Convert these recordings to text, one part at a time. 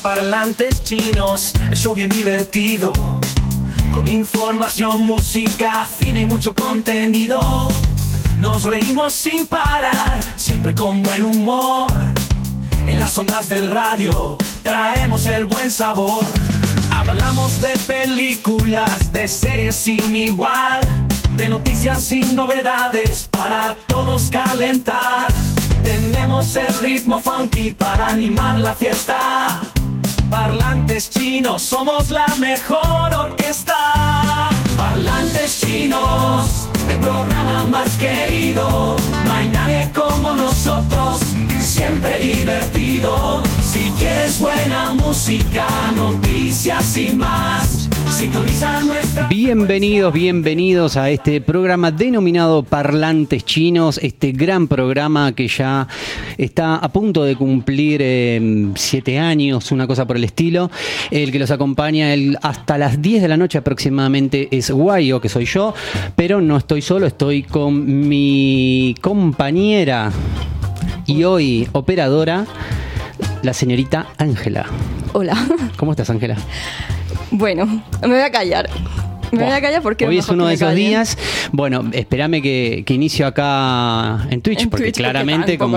Parlantes Chinos, el show bien divertido, con información, música, cine y mucho contenido. Nos reímos sin parar, siempre con buen humor. En las ondas del radio traemos el buen sabor. Hablamos de películas, de series sin igual, de noticias sin novedades para todos calentar. Tenemos el ritmo funky para animar la fiesta. Parlantes Chinos, somos la mejor orquesta. Parlantes Chinos, el programa más querido. No hay nadie como nosotros, siempre divertido. Si quieres buena música, noticias y más, sintoniza nuestra... Bienvenidos a este programa denominado Parlantes Chinos, este gran programa que ya está a punto de cumplir 7 años, una cosa por el estilo. El que los acompaña hasta las 10 de la noche aproximadamente es Guayo, que soy yo, pero no estoy solo, estoy con mi compañera y hoy operadora, la señorita Ángela. Hola. ¿Cómo estás, Ángela? Bueno, me voy a callar. Me voy a callar porque hoy es uno de esos días. Bueno, espérame que inicio acá en Twitch, porque claramente como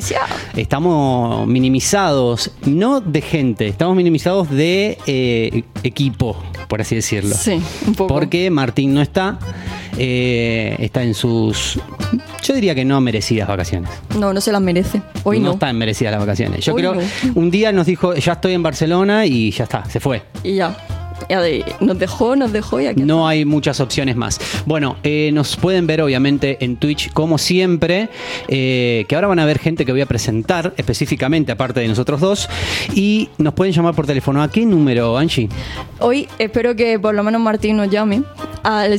estamos minimizados, no de gente, estamos minimizados de equipo, por así decirlo. Sí, un poco. Porque Martín no está, está en sus, yo diría que no merecidas vacaciones. No se las merece. Hoy no están merecidas las vacaciones. Yo hoy creo, un día nos dijo, ya estoy en Barcelona y ya está, se fue. Y ya nos dejó y aquí no hay muchas opciones más. Bueno, nos pueden ver obviamente en Twitch como siempre, que ahora van a ver gente que voy a presentar específicamente aparte de nosotros dos, y nos pueden llamar por teléfono. ¿A qué número, Angie? Hoy espero que por lo menos Martín nos llame al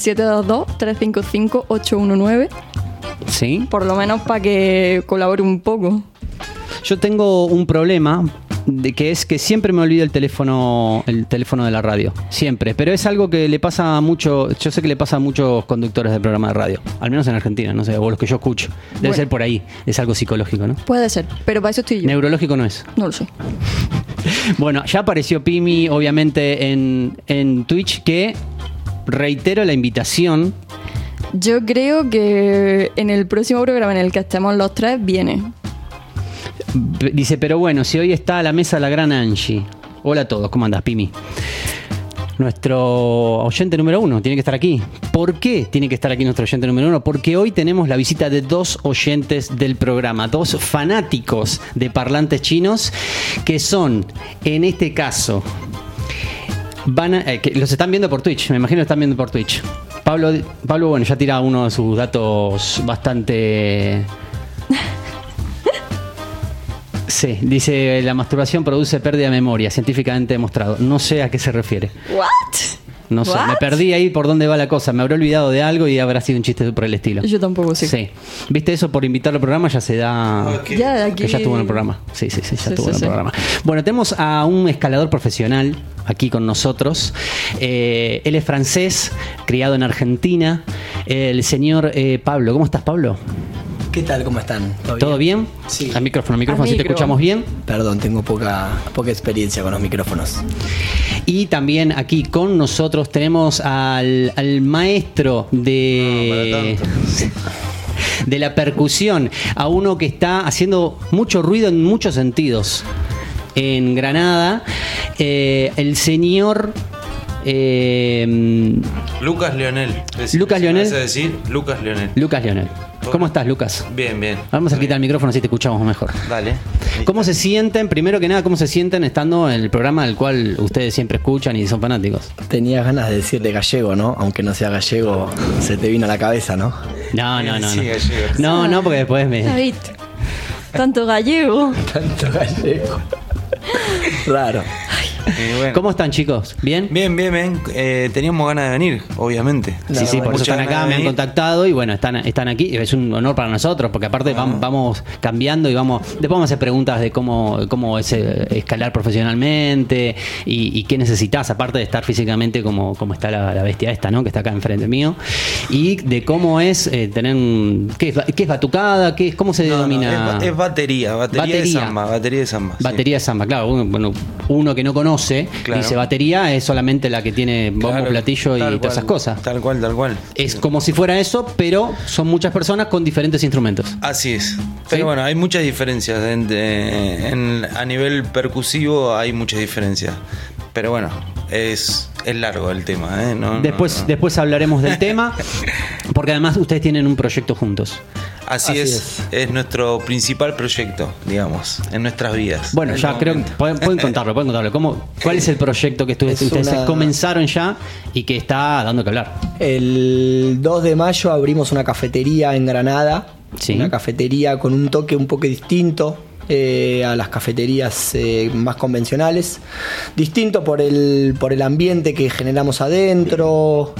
722-355-819. Sí. Por lo menos para que colabore un poco. Yo tengo un problema, que es que siempre me olvido el teléfono de la radio, siempre, pero es algo que le pasa mucho, yo sé que le pasa a muchos conductores de programa de radio, al menos en Argentina, no sé, o los que yo escucho, debe ser por ahí, es algo psicológico, ¿no? Puede ser, pero para eso estoy yo. Neurológico no es. No lo sé. Bueno, ya apareció Pimi obviamente en Twitch, que reitero la invitación. Yo creo que en el próximo programa en el que estemos los tres viene. Dice, pero bueno, si hoy está a la mesa la gran Angie. Hola a todos, ¿cómo andás, Pimi? Nuestro oyente número 1 tiene que estar aquí. ¿Por qué tiene que estar aquí nuestro oyente número 1? Porque hoy tenemos la visita de 2 oyentes del programa, 2 fanáticos de Parlantes Chinos, que son, en este caso, que los están viendo por Twitch, me imagino que están viendo por Twitch. Pablo, bueno, ya tira uno de sus datos bastante... Sí, dice, la masturbación produce pérdida de memoria, científicamente demostrado. No sé a qué se refiere. ¿What? No sé, me perdí ahí por dónde va la cosa. Me habré olvidado de algo y habrá sido un chiste por el estilo. Yo tampoco sé. Sí. ¿Viste eso? Por invitarlo al programa ya se da... Okay. Ya, aquí... Que ya estuvo en el programa. Sí, ya estuvo en el programa. Bueno, tenemos a un escalador profesional aquí con nosotros. Él es francés, criado en Argentina. El señor Pablo. ¿Cómo estás, Pablo? ¿Qué tal? ¿Cómo están? ¿Todo bien? Sí. Al micrófono, ¿sí te escuchamos bien? Perdón, tengo poca experiencia con los micrófonos. Y también aquí con nosotros tenemos al maestro de la percusión, a uno que está haciendo mucho ruido en muchos sentidos en Granada, el señor... Lucas Leonel. Lucas Leonel. Lucas Leonel. Lucas Leonel. ¿Cómo estás, Lucas? Bien. Vamos a quitar el micrófono así te escuchamos mejor. Dale. ¿Cómo se sienten? Primero que nada, ¿cómo se sienten estando en el programa del cual ustedes siempre escuchan y son fanáticos? Tenías ganas de decirle gallego, ¿no? Aunque no sea gallego, se te vino a la cabeza, ¿no? No. Sí, gallego. No, porque después me... David, tanto gallego. Raro. Y bueno. ¿Cómo están, chicos? ¿Bien? Bien. Teníamos ganas de venir, obviamente. Sí, por eso Muchas están ganas acá, de me han venir. contactado y bueno, están aquí. Es un honor para nosotros, porque aparte vamos cambiando y después vamos a hacer preguntas de cómo es escalar profesionalmente y qué necesitas, aparte de estar físicamente como está la bestia esta, ¿no? Que está acá enfrente mío. Y de cómo es tener ¿qué es batucada? ¿Cómo se denomina? Es batería de samba. Sí. Batería de samba, claro. Uno que no conoce, Claro. dice batería es solamente la que tiene bombo, Claro, platillo y tal todas esas cual, cosas. Tal cual. Es como si fuera eso, pero son muchas personas con diferentes instrumentos. Así es. Pero ¿Sí? bueno, hay muchas diferencias. A nivel percusivo hay muchas diferencias. Pero bueno, es largo el tema. No. Después hablaremos del tema, porque además ustedes tienen un proyecto juntos. Así es nuestro principal proyecto, digamos, en nuestras vidas. Bueno, En ya este creo que momento. pueden contarlo. ¿Cuál es el proyecto que ustedes comenzaron ya y que está dando que hablar? El 2 de mayo abrimos una cafetería en Granada. Sí. Una cafetería con un toque un poco distinto a las cafeterías más convencionales. Distinto por el ambiente que generamos adentro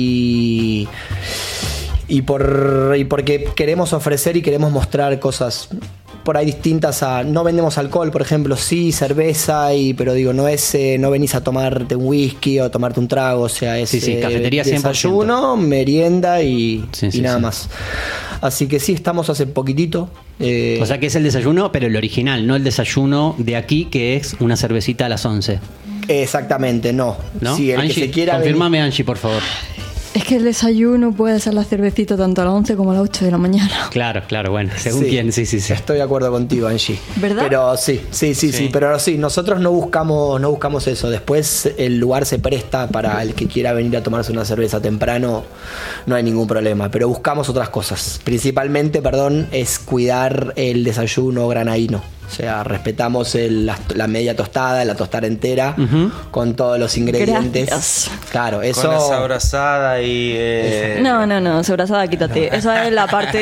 y porque queremos ofrecer y queremos mostrar cosas por ahí distintas no vendemos alcohol, por ejemplo, sí, cerveza, pero digo, no venís a tomarte un whisky o tomarte un trago, o sea, es Sí, cafetería 100%. desayuno, merienda y nada sí. más. Así que sí, estamos hace poquitito. O sea que es el desayuno, pero el original, no el desayuno de aquí, que es una cervecita a las 11. Exactamente, no. ¿No? Sí, el Angie, que se quiera confírmame, Angie, por favor. Es que el desayuno puede ser la cervecita tanto a las 11 como a las 8 de la mañana. Claro, bueno, según quién, sí. Estoy de acuerdo contigo, Angie. ¿Verdad? Pero sí, pero sí, nosotros no buscamos eso. Después el lugar se presta para el que quiera venir a tomarse una cerveza temprano, no hay ningún problema. Pero buscamos otras cosas. Principalmente, es cuidar el desayuno granadino. O sea, respetamos la media tostada, la tostada entera, con todos los ingredientes. Gracias. Claro, eso. Con la sabrosada y. No, sobrasada, quítate. Esa es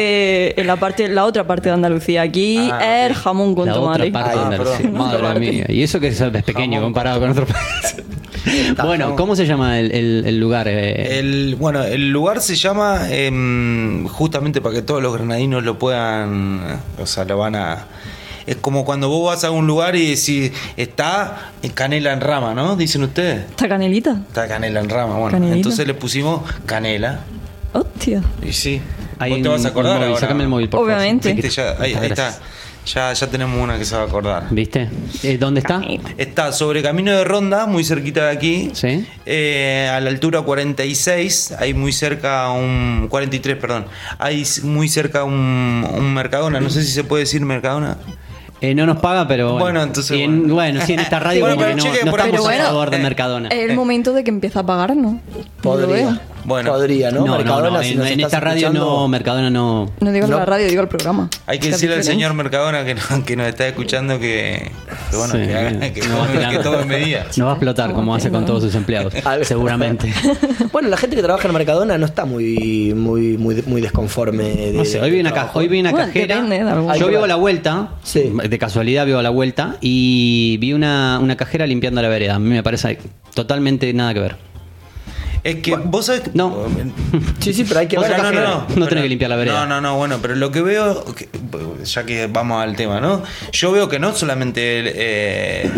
la otra parte de Andalucía. Aquí es el jamón con La otra tomate. parte de Andalucía. perdón. Madre mía. Y eso que es pequeño comparado con otros países. Bueno, ¿cómo se llama el lugar? El lugar se llama, justamente para que todos los granadinos lo puedan, lo van a... Es como cuando vos vas a un lugar y decís, está canela en rama, ¿no? Dicen ustedes. ¿Esta canelita? Está canela en rama, bueno. ¿Canelita? Entonces le pusimos canela. Hostia. Y sí. Hay Vos te vas a acordar un móvil, ahora. sácame el móvil, por favor. Obviamente. Viste, ahí está. Gracias. Ya tenemos una que se va a acordar. ¿Viste? ¿Dónde está? Está sobre Camino de Ronda, muy cerquita de aquí. Sí. A la altura 46, hay muy cerca 43, perdón. Hay muy cerca un Mercadona, no sé si se puede decir Mercadona. No nos paga, pero Bueno, entonces, sí, en esta radio Bueno, como pero que no cheque por ahí. estamos Pero a favor de bueno, Mercadona. Es el momento de que empiece a pagar, ¿no? Yo lo veo. Bueno. Podría, ¿no? Mercadona, si nos en estás esta radio escuchando, Mercadona no. No digo No. la radio, digo el programa. Hay que Es decirle al diferente. señor Mercadona que nos está escuchando que bueno, Sí, que no va a tirar- que tome medidas. No va a explotar como hace con todos sus empleados, seguramente. Bueno, la gente que trabaja en Mercadona no está muy desconforme. No sé, hoy vi una Bueno, cajera. depende de algún- Yo vivo a la vuelta, Sí. de casualidad vivo a la vuelta, y vi una cajera limpiando la vereda. A mí me parece totalmente nada que ver. Es que vos sabés que- No. Sí, pero hay que O ver. sea, la cajera. cajera. No tenés que limpiar la vereda. No, bueno, pero lo que veo, ya que vamos al tema, ¿no? Yo veo que no solamente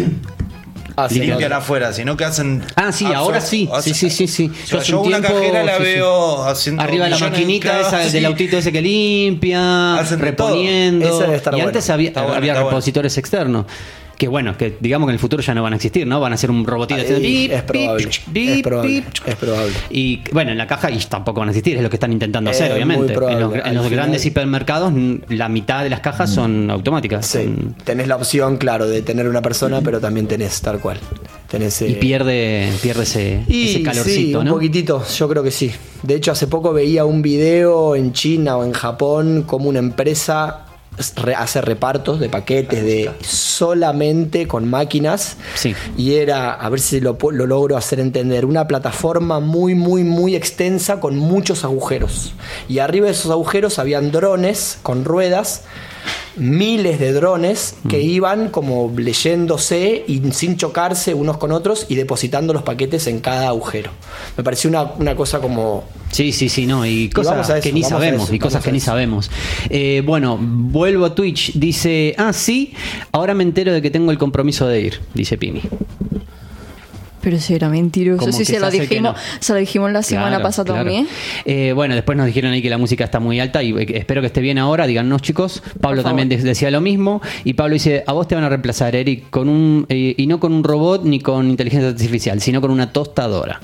limpian afuera, sino que hacen... Ah, sí, ahora sí. Sí. Yo, hace un una tiempo, cajera la sí, sí. veo haciendo... Arriba de la millones maquinita cada- esa sí. del autito ese que limpia, Hacen de todo. reponiendo. Ese debe estar Y bueno. antes había Está bueno, está bueno. repositores externos. Que bueno, que digamos que en el futuro ya no van a existir, ¿no? Van a ser un robotito haciendo pip, Es probable. pip, pip, Es probable. pip. Es probable. Y bueno, en la caja y tampoco van a existir, es lo que están intentando hacer, Muy obviamente. probable. En los Al grandes final- hipermercados, la mitad de las cajas son automáticas. Sí, son- tenés la opción, claro, de tener una persona, pero también tenés tal cual. Tenés, y pierde ese sí, calorcito, un ¿no? poquitito, yo creo que sí. De hecho, hace poco veía un video en China o en Japón como una empresa hace repartos de paquetes de solamente con máquinas. Sí. Y era, a ver si lo logro hacer entender, una plataforma muy extensa con muchos agujeros. Y arriba de esos agujeros habían drones con ruedas miles de drones que iban como leyéndose y sin chocarse unos con otros y depositando los paquetes en cada agujero. Me pareció una cosa como... Sí, no, y vamos cosas a eso, que ni vamos a sabemos, eso, y cosas vamos que a ni eso. sabemos. Bueno, vuelvo a Twitch, dice, sí, ahora me entero de que tengo el compromiso de ir, dice Pimi. Pero si era mentiroso, Como si que se lo hace que dijimos, no. se lo dijimos la semana Claro, pasada claro. también. Bueno, después nos dijeron ahí que la música está muy alta y espero que esté bien ahora. Díganos, chicos. Pablo Por favor. también decía lo mismo. Y Pablo dice: a vos te van a reemplazar, Eric, con y no con un robot ni con inteligencia artificial, sino con una tostadora.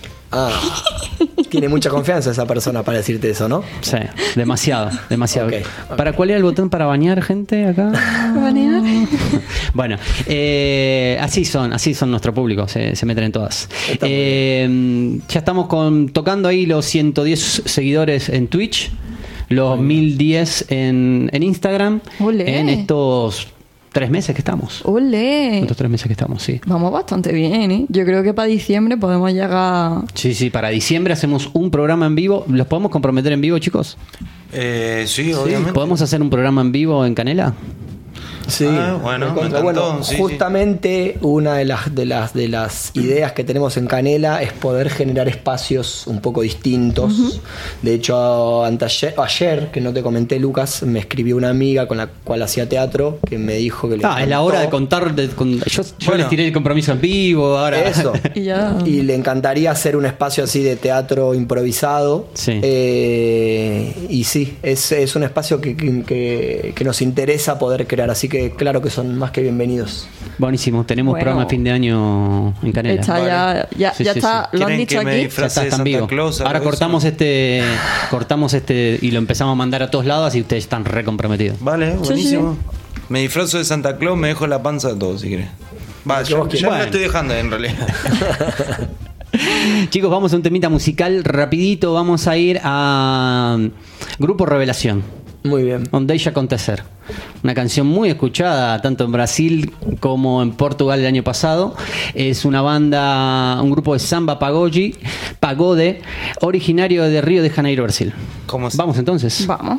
Tiene mucha confianza esa persona para decirte eso, ¿no? Sí, demasiado. Ok. ¿Para cuál era el botón para bañar, gente, acá? Bueno, así son nuestro público, se meten en todas. Está muy Ya estamos tocando ahí los 110 seguidores en Twitch, los 1010 en Instagram, Olé. en estos 3 meses que estamos. ¡Ole! Estos 3 meses que estamos, sí. Vamos bastante bien, ¿eh? Yo creo que para diciembre podemos llegar... Sí, para diciembre hacemos un programa en vivo. ¿Los podemos comprometer en vivo, chicos? Sí, obviamente. ¿Podemos hacer un programa en vivo en Canela? Sí, bueno, recontra. me encantó, Bueno, sí, justamente una de las ideas que tenemos en Canela es poder generar espacios un poco distintos. De hecho, ayer, que no te comenté, Lucas, me escribió una amiga con la cual hacía teatro que me dijo que le Es la encantó. hora de contar. Yo Bueno. les tiré el compromiso en vivo. Ahora. Eso. Y ya... Y le encantaría hacer un espacio así de teatro improvisado. Sí. Y sí, es un espacio que nos interesa poder crear. Así que claro que son más que bienvenidos. Buenísimo. Tenemos Bueno. programa de fin de año en Canela. Está ya Sí, está, sí. lo han ¿Quieren dicho que me aquí. Ya disfrace está de en vivo. Santa Claus? Ahora algo de eso? cortamos este y lo empezamos a mandar a todos lados y ustedes están re comprometidos. Vale, Sí, buenísimo. Me disfrazo de Santa Claus, me dejo la panza de todo, si querés. Va, Lo que ya vos me quieras. la estoy dejando en realidad. Chicos, vamos a un temita musical rapidito. Vamos a ir a Grupo Revelación. Muy bien. Onde Deixa Acontecer. Una canción muy escuchada tanto en Brasil como en Portugal el año pasado. Es una banda, un grupo de samba pagode, originario de Río de Janeiro, Brasil. ¿Cómo es? Vamos entonces. Vamos.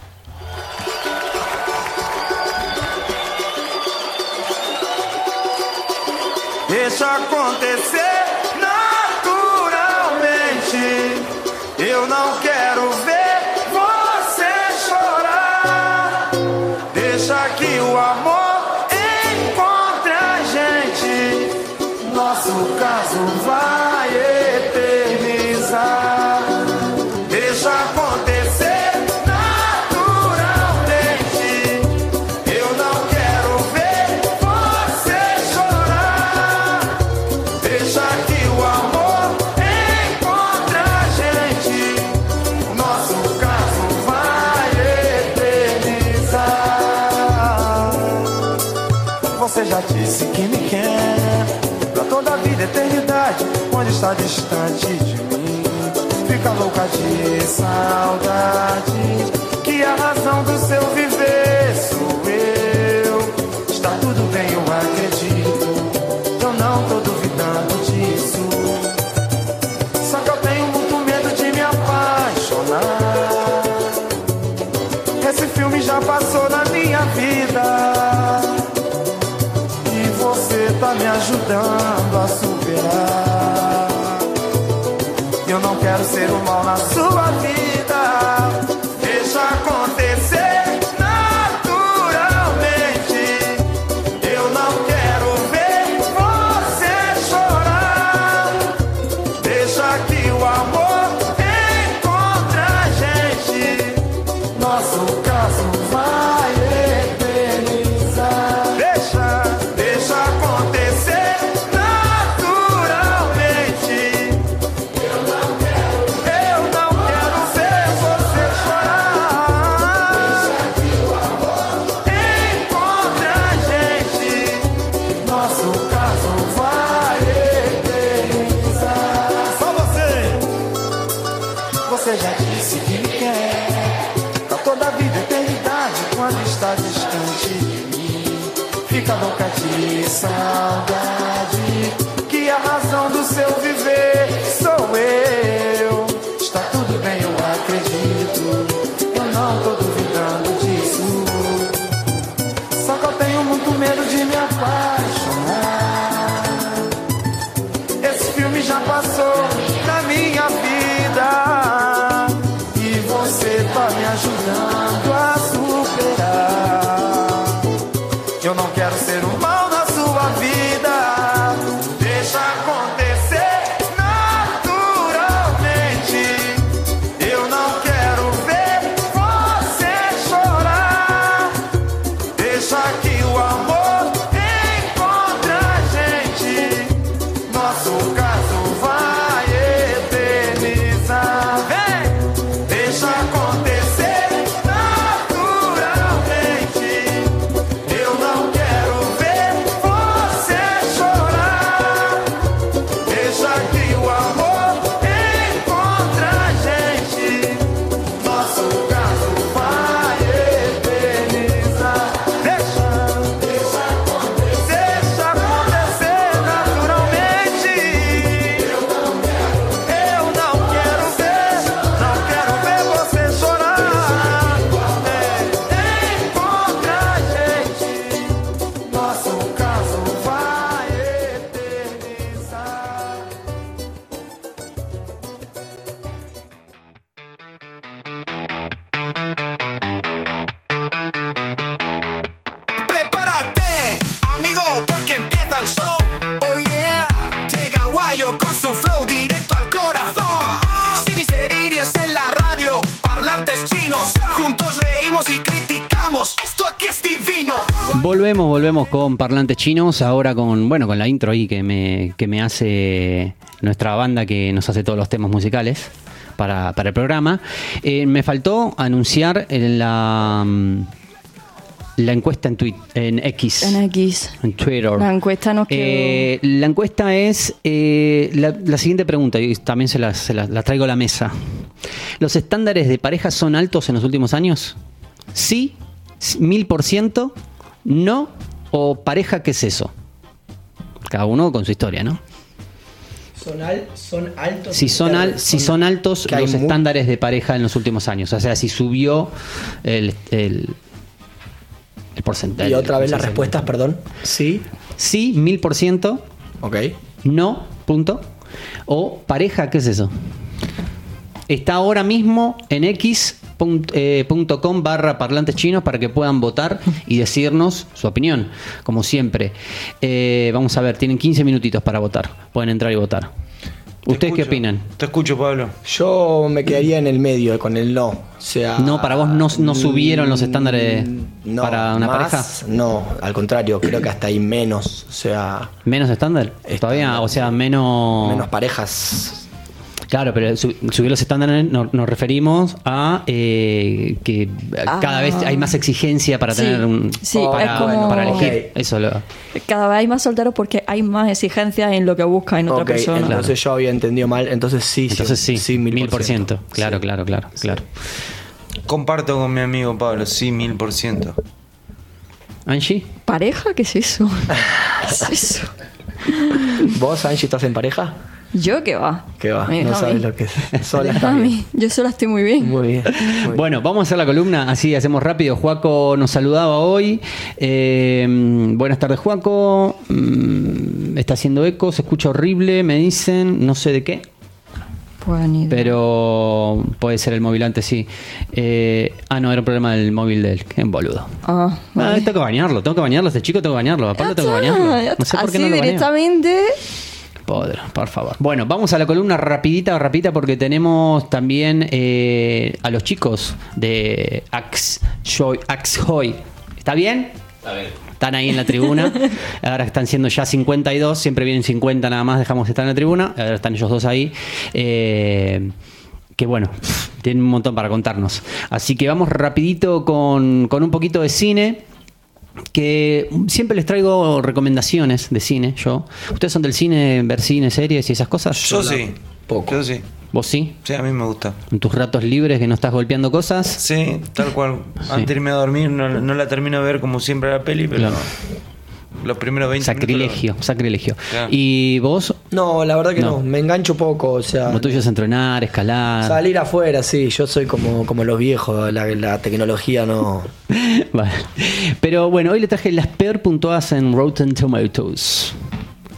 Deixa acontecer naturalmente. Eu não quero ver você chorar. Deixa que o amor encontre a gente. Nosso caso vai eternizar. Deixa acontecer naturalmente. Eu não quero ver você chorar. Deixa que o amor encontre a gente. Nosso caso vai eternizar. Você já disse que me quer pra toda a vida, eternidade. Onde está distante de mim? Fica louca de saudade. Que a razão do seu viver sou eu. Está tudo bem, eu acredito. Eu não tô duvidando disso. Só que eu tenho muito medo de me apaixonar. Esse filme já passou na minha vida. E você tá me ajudando a superar. Eu não quero ser um mal na sua vida. Deixa acontecer naturalmente. Eu não quero ver você chorar. Deixa que o amor encontre a gente. Nosso caso vai eternizar. Deixa acontecer naturalmente. Eu não quero ver você chorar. Deixa que o amor encontre a gente. Nosso caso vai eternizar. Só você. Você já disse que me quer pra toda a vida, eternidade. Quando está distante de mim, fica louca de saudade. Que a razão do seu viver sou eu. Está tudo bem, eu acredito. Eu não tô duvidando disso. já passou na minha vida e você tá me ajudando a superar. Eu não quero ser um mal na sua vida, deixa acontecer naturalmente. Eu não quero ver você chorar, deixa que o amor encontre a gente, nosso caso vai eternizar. Vem, deixa acontecer naturalmente. Eu não quero ver você chorar, deixa que o amor encontre a gente, nosso caso vai eternizar. Deixa acontecer naturalmente. Eu não quero ver você chorar. Encontre a gente, nosso caso vai eternizar. Prepárate, amigo, porque empieza el show. Oh yeah, llega Guayo con su flow directo al corazón. Sin miserias en la radio, parlantes chinos. Juntos reímos y criticamos. Esto aquí es divino. Volvemos con Parlantes Chinos, ahora con la intro ahí que me hace nuestra banda que nos hace todos los temas musicales para el programa. Me faltó anunciar la encuesta en X. En Twitter. La encuesta nos quedó. La encuesta es la siguiente pregunta, y también se la traigo a la mesa. ¿Los estándares de pareja son altos en los últimos años? Sí, 1000%, no, o pareja, ¿qué es eso? Cada uno con su historia, ¿no? Son altos. Si son altos los estándares de pareja en los últimos años, o sea, si subió el porcentaje. Y otra vez las respuestas, perdón. Sí. Sí, 1000%. Ok. No, punto. O pareja, ¿qué es eso? Está ahora mismo en x.com/parlantes chinos para que puedan votar y decirnos su opinión, como siempre. Vamos a ver, tienen 15 minutitos para votar. Pueden entrar y votar. ¿Ustedes qué opinan? Te escucho, Pablo. Yo me quedaría en el medio con el no. O sea, No, para vos no subieron los estándares para una más, pareja. No, al contrario, creo que hasta hay menos. O sea, ¿Menos estándar? Todavía, o sea, menos parejas. Claro, pero subir los estándares nos referimos a que cada vez hay más exigencia para Sí, tener sí, es como- para elegir. Ok. Eso lo. Cada vez hay más solteros porque hay más exigencias en lo que busca en otra Ok, persona. entonces yo había entendido mal. Entonces sí. Entonces sí, 1000%. Claro, Sí. claro. Comparto con mi amigo Pablo, sí, 1000%. Angie, ¿Pareja? ¿Qué es eso? ¿Qué es eso? ¿Vos, Angie, estás en pareja? ¿Yo qué va? ¿Qué va? Me No deja a sabes mí. lo que es. Sola Me deja está a bien. mí. Yo sola estoy muy bien. Muy bien. bueno, vamos a hacer la columna, así hacemos rápido. Juaco nos saludaba hoy. Buenas tardes, Juaco. Está haciendo eco, se escucha horrible, me dicen, no sé de qué. Pues ni idea. Pero puede ser el móvil antes, sí. No, era un problema del móvil de él. Qué boludo. Vale. Tengo que bañarlo, este chico tengo que bañarlo. A Pablo tengo que bañarlo. No sé por qué Así no lo bañé. directamente. Por favor. Bueno, vamos a la columna rapidita porque tenemos también a los chicos de Axhoy. ¿Está bien? Está bien. Están ahí en la tribuna. Ahora están siendo ya 52. Siempre vienen 50 nada más. Dejamos de estar en la tribuna. Ahora están ellos dos ahí. Que bueno, tienen un montón para contarnos. Así que vamos rapidito con un poquito de cine. Que siempre les traigo recomendaciones de cine. ¿Ustedes son del cine, ver cine, series y esas cosas? Yo sí. Poco. Yo sí. ¿Vos sí? Sí, a mí me gusta. ¿En tus ratos libres que no estás golpeando cosas? Sí, tal cual. Antes de irme a dormir no la termino de ver como siempre la peli, pero Claro. los primeros 20 Sacrilegio. Claro. ¿Y vos? No, la verdad que No. no. Me engancho poco. O sea, Lo tuyo es entrenar, escalar. salir afuera, sí. Yo soy como los viejos. La tecnología no. Vale. Pero bueno, hoy le traje las peor puntuadas en Rotten Tomatoes.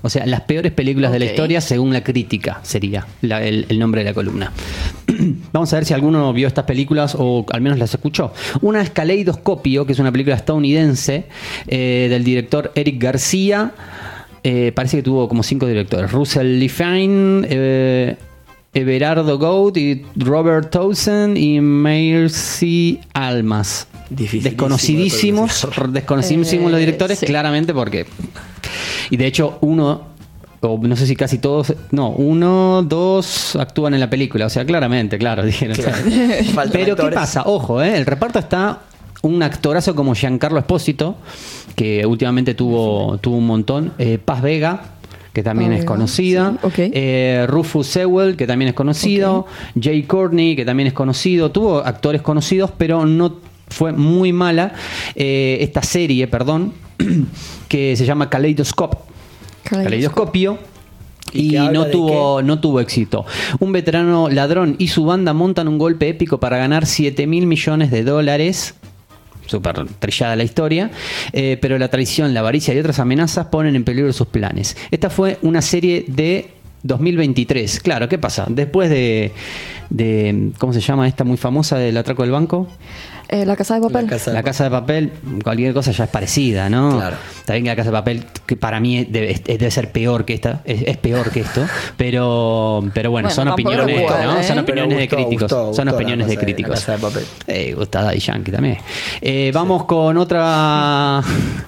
O sea, las peores películas de la Ok. historia según la crítica sería el nombre de la columna. Vamos a ver si alguno vio estas películas o al menos las escuchó. Una es Caleidoscopio, que es una película estadounidense del director Eric García. Parece que tuvo como 5 directores: Russell Lee Fine, Everardo Gould y Robert Townsend y Mercy Almas. Dificilísimo Desconocidísimos los directores, sí. claramente, porque. Y de hecho, uno, o no sé si casi todos, no, 1, 2 actúan en la película. O sea, claramente, claro, dijeron. Faltan Pero ¿qué actores. pasa? Ojo, el reparto está un actorazo como Giancarlo Espósito, que últimamente tuvo un montón. Paz Vega, que también Paz es Vega, conocida. sí, ok. Rufus Sewell, que también es conocido. Jay Courtney, que también es conocido. Tuvo actores conocidos, pero no fue muy mala esta serie, que se llama Caleidoscopio. ¿Y Y que habla no de tuvo éxito. Un veterano ladrón y su banda montan un golpe épico para ganar $7.000 millones. Súper trillada la historia, pero la traición, la avaricia y otras amenazas ponen en peligro sus planes. Esta fue una serie de 2023. Claro, ¿qué pasa? Después de ¿cómo se llama esta muy famosa del atraco del banco? La Casa de Papel. La Casa de Papel, cualquier cosa ya es parecida, ¿no? Claro. Está bien que La Casa de Papel, que para mí debe ser peor que esta, es peor que esto, pero bueno, Bueno, son tampoco opiniones, lo ¿no? puedo, Son ¿eh? opiniones de Pero críticos. gustó Son la opiniones de Casa críticos. La Casa de Papel. Gusta Daddy Yankee también. Vamos con otro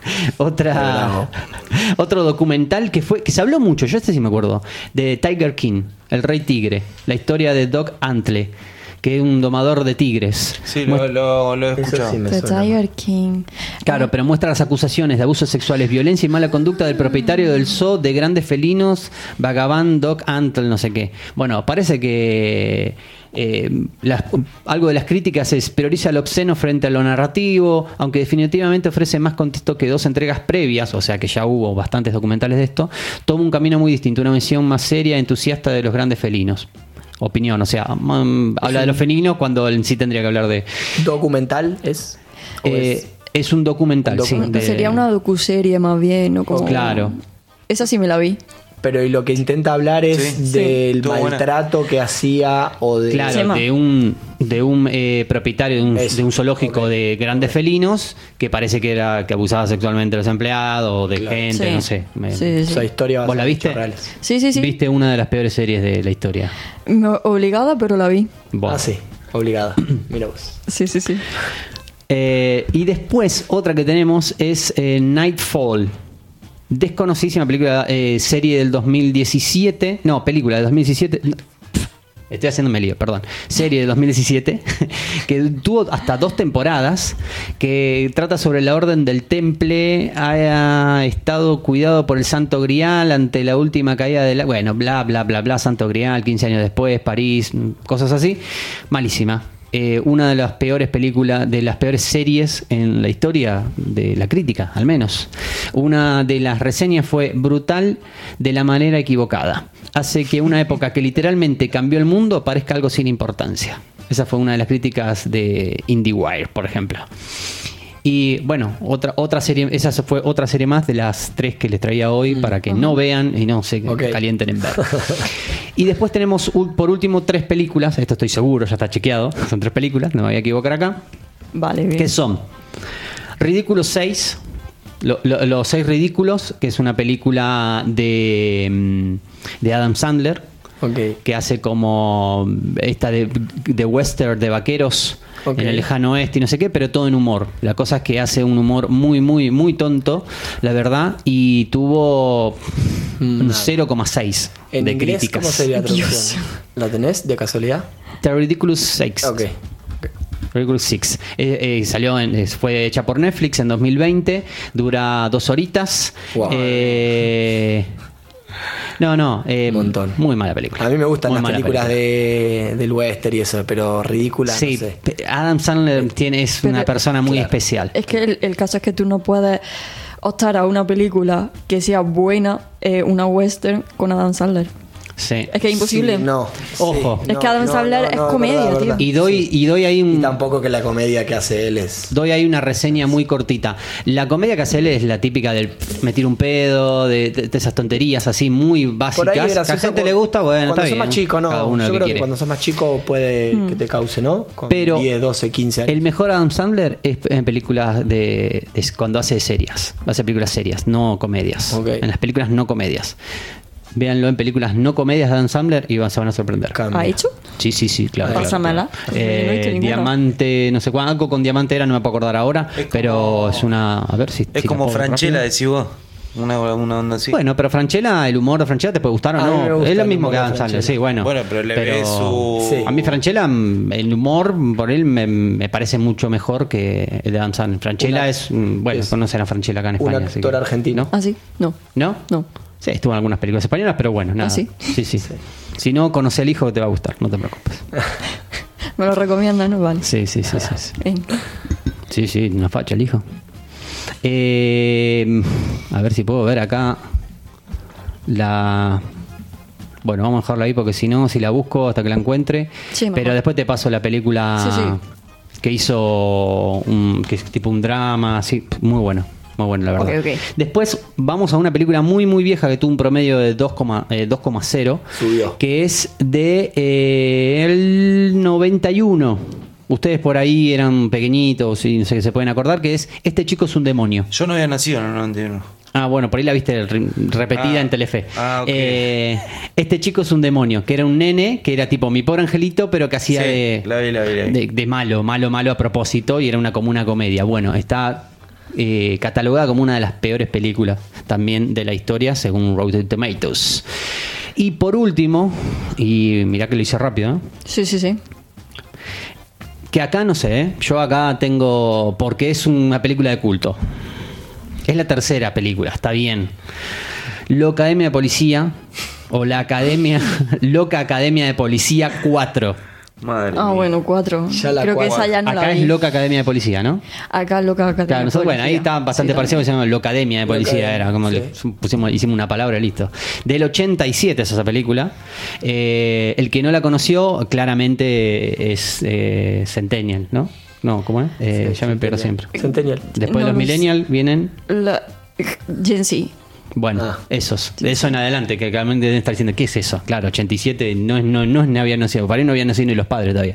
documental que se habló mucho, yo sí me acuerdo, de Tiger King, el Rey Tigre, la historia de Doc Antle, que es un domador de tigres. Sí, lo he Eso escuchado. sí me The suena. Tiger King. Claro, pero muestra las acusaciones de abusos sexuales, violencia y mala conducta del propietario del zoo de grandes felinos, Vagabond Doc Antle, no sé qué. Bueno, parece que algo de las críticas es prioriza lo obsceno frente a lo narrativo, aunque definitivamente ofrece más contexto que 2 entregas previas, o sea que ya hubo bastantes documentales de esto. Toma un camino muy distinto, una visión más seria, entusiasta de los grandes felinos. Opinión, o sea, habla de los felinos cuando en sí tendría que hablar de... ¿Documental es? ¿O Es un documental, Un sí. documental. Sería una docuserie más bien, ¿no? Como... Claro. Esa sí me la vi. Pero y lo que intenta hablar es Sí. del Estuvo buena. maltrato que hacía o de... Claro, Chema. de un propietario Eso, de un zoológico ok. de grandes felinos que parece que abusaba sexualmente de los empleados o de gente, Sí. no sé. Sí, O sea, historia ¿Vos basada la en viste? hechos reales. Sí. Viste una de las peores series de la historia. Obligada, pero la vi. Vos. Ah, sí, obligada. Mira vos. Sí. Y después, otra que tenemos es Nightfall. Desconocidísima película, serie del 2017. No, película del 2017. No, estoy haciéndome lío, perdón. Serie del 2017, que tuvo hasta 2 temporadas, que trata sobre la Orden del Temple, ha estado cuidado por el Santo Grial ante la última caída de la... Bueno, bla, bla, bla, bla, Santo Grial, 15 años después, París, cosas así. Malísima. Una de las peores películas, de las peores series en la historia de la crítica, al menos. Una de las reseñas fue brutal de la manera equivocada. Hace que una época que literalmente cambió el mundo parezca algo sin importancia. Esa fue una de las críticas de IndieWire, por ejemplo. Y bueno, otra serie, esa fue otra serie más de las 3 que les traía hoy para que no vean y no se Ok. calienten en ver. Y después tenemos por último 3 películas, esto estoy seguro, ya está chequeado, son 3 películas, no me voy a equivocar acá, Vale, bien. que son Ridículos 6, Los 6 Ridículos, que es una película de Adam Sandler, Ok. que hace como esta de western, de vaqueros Ok. en el lejano oeste y no sé qué, pero todo en humor. La cosa es que hace un humor muy, muy, muy tonto, la verdad, y tuvo un 0,6 ¿En de inglés críticas. cómo sería la Dios. traducción? ¿La tenés de casualidad? The Ridiculous 6. Ok. Ridiculous 6. Fue hecha por Netflix en 2020, dura 2 horitas. Wow. Montón. Muy mala película. A mí me gustan Muy las mala películas película. del western y eso, pero ridícula, Sí, no sé. Adam Sandler es una persona muy especial. Es que el caso es que tú no puedes optar a una película que sea buena, una western con Adam Sandler. Sí. Es que es imposible. Sí, no. Ojo. Es que Adam Sandler es comedia, verdad, tío. verdad. Y doy ahí Y tampoco que la comedia que hace él es... Doy ahí una reseña muy cortita. La comedia que hace él es la típica del meter un pedo, de esas tonterías así muy básicas. Por ahí Que a la gente le gusta, bueno, cuando está sos bien. más chico, no. Cada uno Yo lo que creo que quiere. cuando sos más chico puede que te cause, ¿no? Con Pero 10, 12, 15 años. el mejor Adam Sandler es en películas cuando hace serias. Hace películas serias, no comedias. Ok. En las películas no comedias. Véanlo en películas no comedias de Adam Sandler y se van a sorprender. Cambia. ¿Ha hecho? Sí, claro. Pásamela. No he visto ninguna. Diamante, no sé cuánto, algo con diamante era, no me puedo acordar ahora, pero es una... A ver si... Es si como la puedo Franchella, rápido. decís vos. Una onda así. Bueno, pero Franchella, el humor de Franchella te puede gustar o A mí me no. gusta Es lo el mismo humor que de Adam Sandler, Franchella. sí, bueno. Bueno, pero le ves su... Sí. A mí Franchella, el humor por él me parece mucho mejor que el de Adam Sandler. Franchella bueno, conocen a Franchella acá en un España. así actor que- argentino. ¿No? ¿Ah, sí? No. ¿No? No. Sí, estuvo en algunas películas españolas, pero bueno, nada. ¿sí? Sí. Si no, conoce al hijo, te va a gustar, no te preocupes. Me lo recomiendan, ¿no? Vale. Sí. Bien. Sí, una facha el hijo. A ver si puedo ver acá la... Bueno, vamos a dejarla ahí porque si no, si la busco hasta que la encuentre. Sí, mejor. Pero después te paso la película Sí. que hizo, que es tipo un drama, así, muy bueno. Muy bueno, la verdad. Ok. Después vamos a una película muy, muy vieja que tuvo un promedio de 2,0. Subió. Que es de el 91. Ustedes por ahí eran pequeñitos y no sé qué se pueden acordar, que es Este chico es un demonio. Yo no había nacido en el 91. Ah, bueno, por ahí la viste repetida en Telefe. Ah, ok. Este chico es un demonio, que era un nene, que era tipo mi pobre angelito, pero que hacía Sí, la vi. de malo a propósito y era como una comedia. Bueno, está catalogada como una de las peores películas también de la historia, según Rotten Tomatoes. Y por último, y mirá que lo hice rápido, ¿eh? Sí. Que acá no sé, ¿eh? Yo acá tengo... Porque es una película de culto. Es la tercera película, está bien. Loca Academia de Policía, o la Academia... Loca Academia de Policía 4. Madre Ah, mía. bueno, 4. Ya la Creo que cuatro. esa ya no Acá la vi. es Loca Academia de Policía, ¿no? Acá loca. Claro, nosotros, bueno, ahí está bastante parecido, que se llama Loca Academia de Policía, era como hicimos una palabra y listo. Del 87 es esa película. El que no la conoció, claramente es Centennial, ¿no? No, ¿cómo es? Ya me pierdo siempre. Centennial. Después No los lo Millennial vienen... Gen Z. Bueno, Ah. de eso en adelante, que claramente deben estar diciendo, ¿qué es eso? Claro, 87 no había nacido, para mí no habían nacido ni los padres todavía.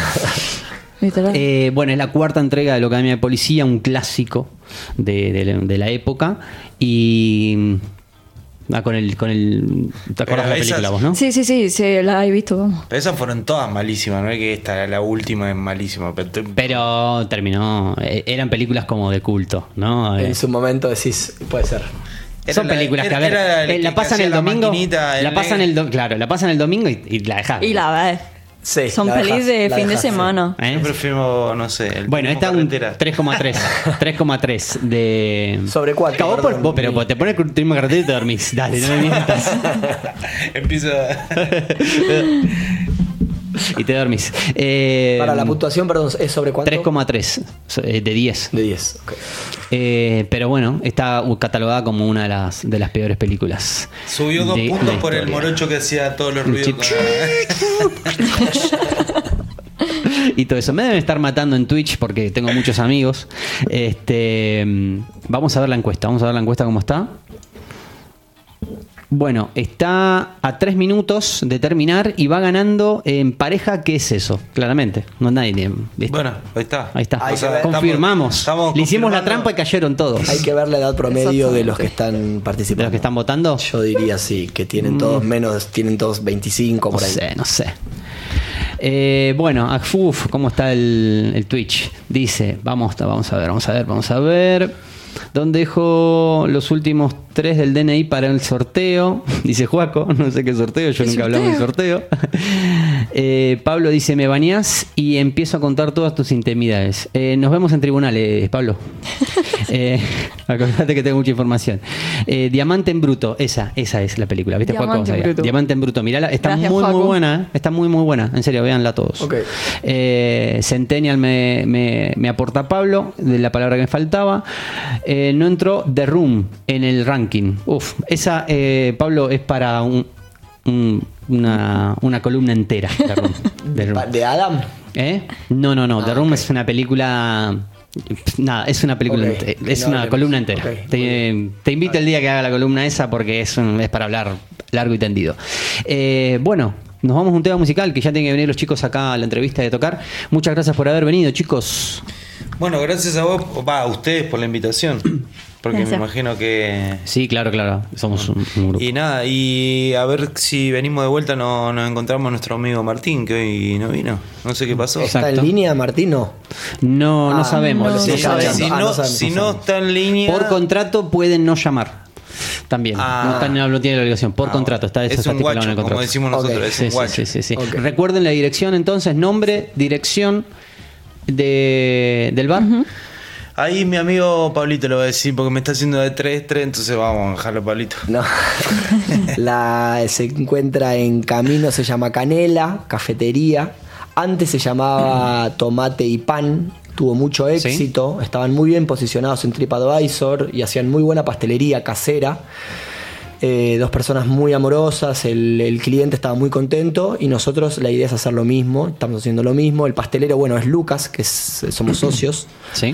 Literal. Bueno, es la cuarta entrega de la Academia de Policía, un clásico de la época. Y. Con el. ¿Te acuerdas de la esas- película vos, no? Sí, la he visto, vamos. Pero esas fueron todas malísimas, no es que esta la última es malísima. Pero terminó. Eran películas como de culto, ¿no? En su momento decís, puede ser. Son películas que, a ver, la pasan el domingo. La pasan el domingo y la dejan. Y la ves. Sí, Son la pelis dejás, de la fin de dejás, sí. semana. ¿Eh? Yo prefiero, no sé. El Bueno, turismo está un carretera. 3,3. 3,3 de. Sobre 4. Vos, pero te pones el turismo carretera y te dormís. Dale, no me mientas. Empiezo Y te dormís. Para la puntuación, perdón, ¿es sobre cuánto? 3,3 de 10. De 10. ok. Pero bueno, está catalogada como una de las peores películas. Subió 2 de puntos la por el historia. morocho que hacía todos los ruidos. chip. Y todo eso. Me deben estar matando en Twitch porque tengo muchos amigos. Vamos a ver la encuesta. Vamos a ver la encuesta cómo está. Bueno, está a 3 minutos de terminar y va ganando en pareja. ¿Qué es eso? Claramente. No nadie. ¿viste? Bueno, ahí está. Ahí está. Hay que ver. Confirmamos. Estamos Le hicimos la confirmando. trampa y cayeron todos. Hay que ver la edad promedio de los que están participando. ¿De los que están votando? Yo diría sí, que tienen todos menos, tienen todos 25 por ahí. No sé. Bueno, ¿cómo está el Twitch? Dice, vamos a ver. ¿Dónde dejo los últimos 3 del DNI para el sorteo? Dice Juaco, no sé qué sorteo, yo nunca hablamos del sorteo. Pablo dice, me bañás y empiezo a contar todas tus intimidades. Nos vemos en tribunales, Pablo. Acordate que tengo mucha información. Diamante en bruto, esa es la película, ¿viste? Juaco? Diamante en bruto. Diamante en bruto, mirala, está Gracias, muy Juaco. buena, ¿eh? Está muy buena, en serio, véanla todos. Ok. Centennial me aporta Pablo, de la palabra que me faltaba. No entró The Room en el ranking. Esa, Pablo, es para una columna entera. The Room. ¿De Adam? No. The Room es una película. Nada, es una película. Okay. Es una columna entera. Okay. Te invito el día que haga la columna esa porque es para hablar largo y tendido. Bueno. Nos vamos a un tema musical que ya tienen que venir los chicos acá a la entrevista de tocar. Muchas gracias por haber venido, chicos. Bueno, gracias a vos, a ustedes por la invitación. Porque Gracias. me imagino que... Sí, claro. Somos un grupo. Y nada, y a ver si venimos de vuelta nos encontramos a nuestro amigo Martín, que hoy no vino. No sé qué pasó. Exacto. ¿Está en línea, Martín? No. No sabemos. no. Si, sabemos. si Ah, no, no sabemos, si no no sabemos. está en línea... Por contrato pueden no llamar. También. Ah. No tiene la obligación. Por contrato. Está eso es está un estipulado en guacho, el contrato. como decimos nosotros, Ok. es un guacho. Sí. Ok. Recuerden la dirección entonces, nombre, dirección del bar. Ahí mi amigo Pablito lo va a decir porque me está haciendo de 3-3, entonces vamos a dejarlo Pablito. No. Se encuentra en Camino, se llama Canela, cafetería. Antes se llamaba Tomate y Pan. Tuvo mucho éxito. Estaban muy bien posicionados en TripAdvisor y hacían muy buena pastelería casera. Dos personas muy amorosas, el cliente estaba muy contento y nosotros la idea es hacer lo mismo, estamos haciendo lo mismo. El pastelero, bueno, es Lucas, que somos socios. Sí.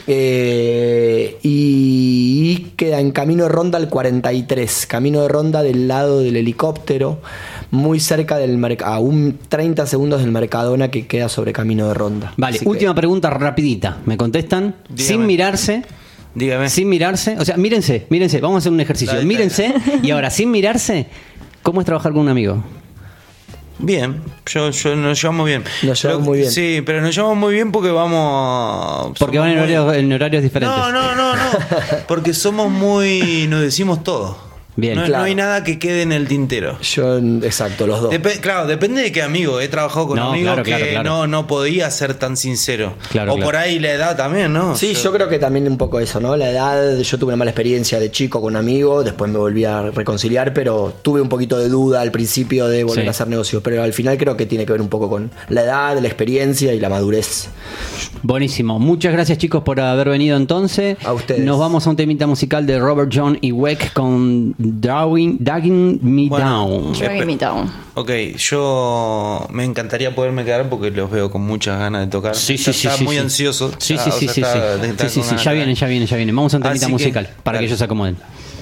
Y queda en Camino de Ronda al 43, Camino de Ronda del lado del helicóptero, muy cerca del mercado, a un 30 segundos del Mercadona que queda sobre Camino de Ronda. Vale, Así que- última pregunta rapidita. ¿Me contestan? Dígame. Sin mirarse. Dígame. Sin mirarse. O sea, mírense. Vamos a hacer un ejercicio. Dale, Mírense. Y ahora, sin mirarse, ¿cómo es trabajar con un amigo? Bien, yo nos llevamos bien. Nos llevamos muy bien. Sí, pero nos llevamos muy bien porque vamos... Porque somos van muy- en horarios diferentes. No. Porque somos muy... Nos decimos todo. Bien. No, Claro. no hay nada que quede en el tintero. Exacto, los dos. Claro, depende de qué amigo. He trabajado con No, amigos claro, que claro. No podía ser tan sincero. Claro, o claro. por ahí la edad también, ¿no? Sí, yo creo que también un poco eso, ¿no? La edad, yo tuve una mala experiencia de chico con un amigo, después me volví a reconciliar, pero tuve un poquito de duda al principio de volver Sí. a hacer negocio, pero al final creo que tiene que ver un poco con la edad, la experiencia y la madurez. Buenísimo. Muchas gracias, chicos, por haber venido entonces. A ustedes. Nos vamos a un temita musical de Robert John y Weck con Dagging Me Bueno, Down. Drag Me Down. Ok, yo me encantaría poderme quedar porque los veo con muchas ganas de tocar. Sí. Está muy ansioso. Sí. Está con Sí, ganas. ya vienen. Vamos a un temita Así que, musical para que dale. ellos se acomoden.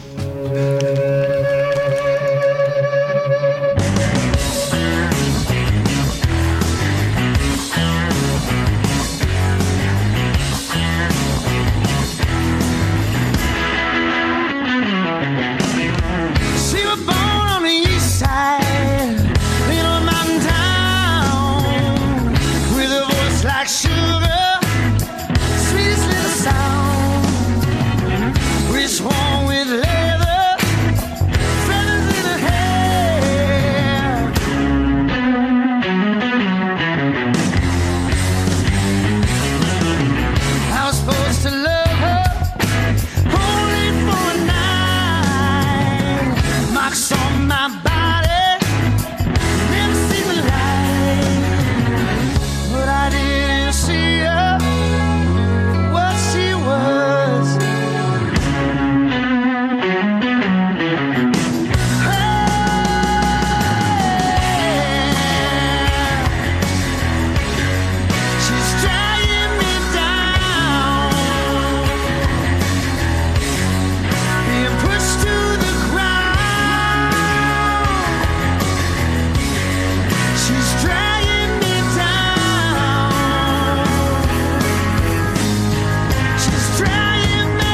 She was born on the east side, little mountain town, with a voice like sugar, sweetest little sound. Rich one with leather, feathers in her hair. I was supposed to love her only for a night. Marks on my body, never seen the light. But I didn't see her for what she was. She's dragging me down, being pushed to the ground. She's dragging me down. She's dragging me.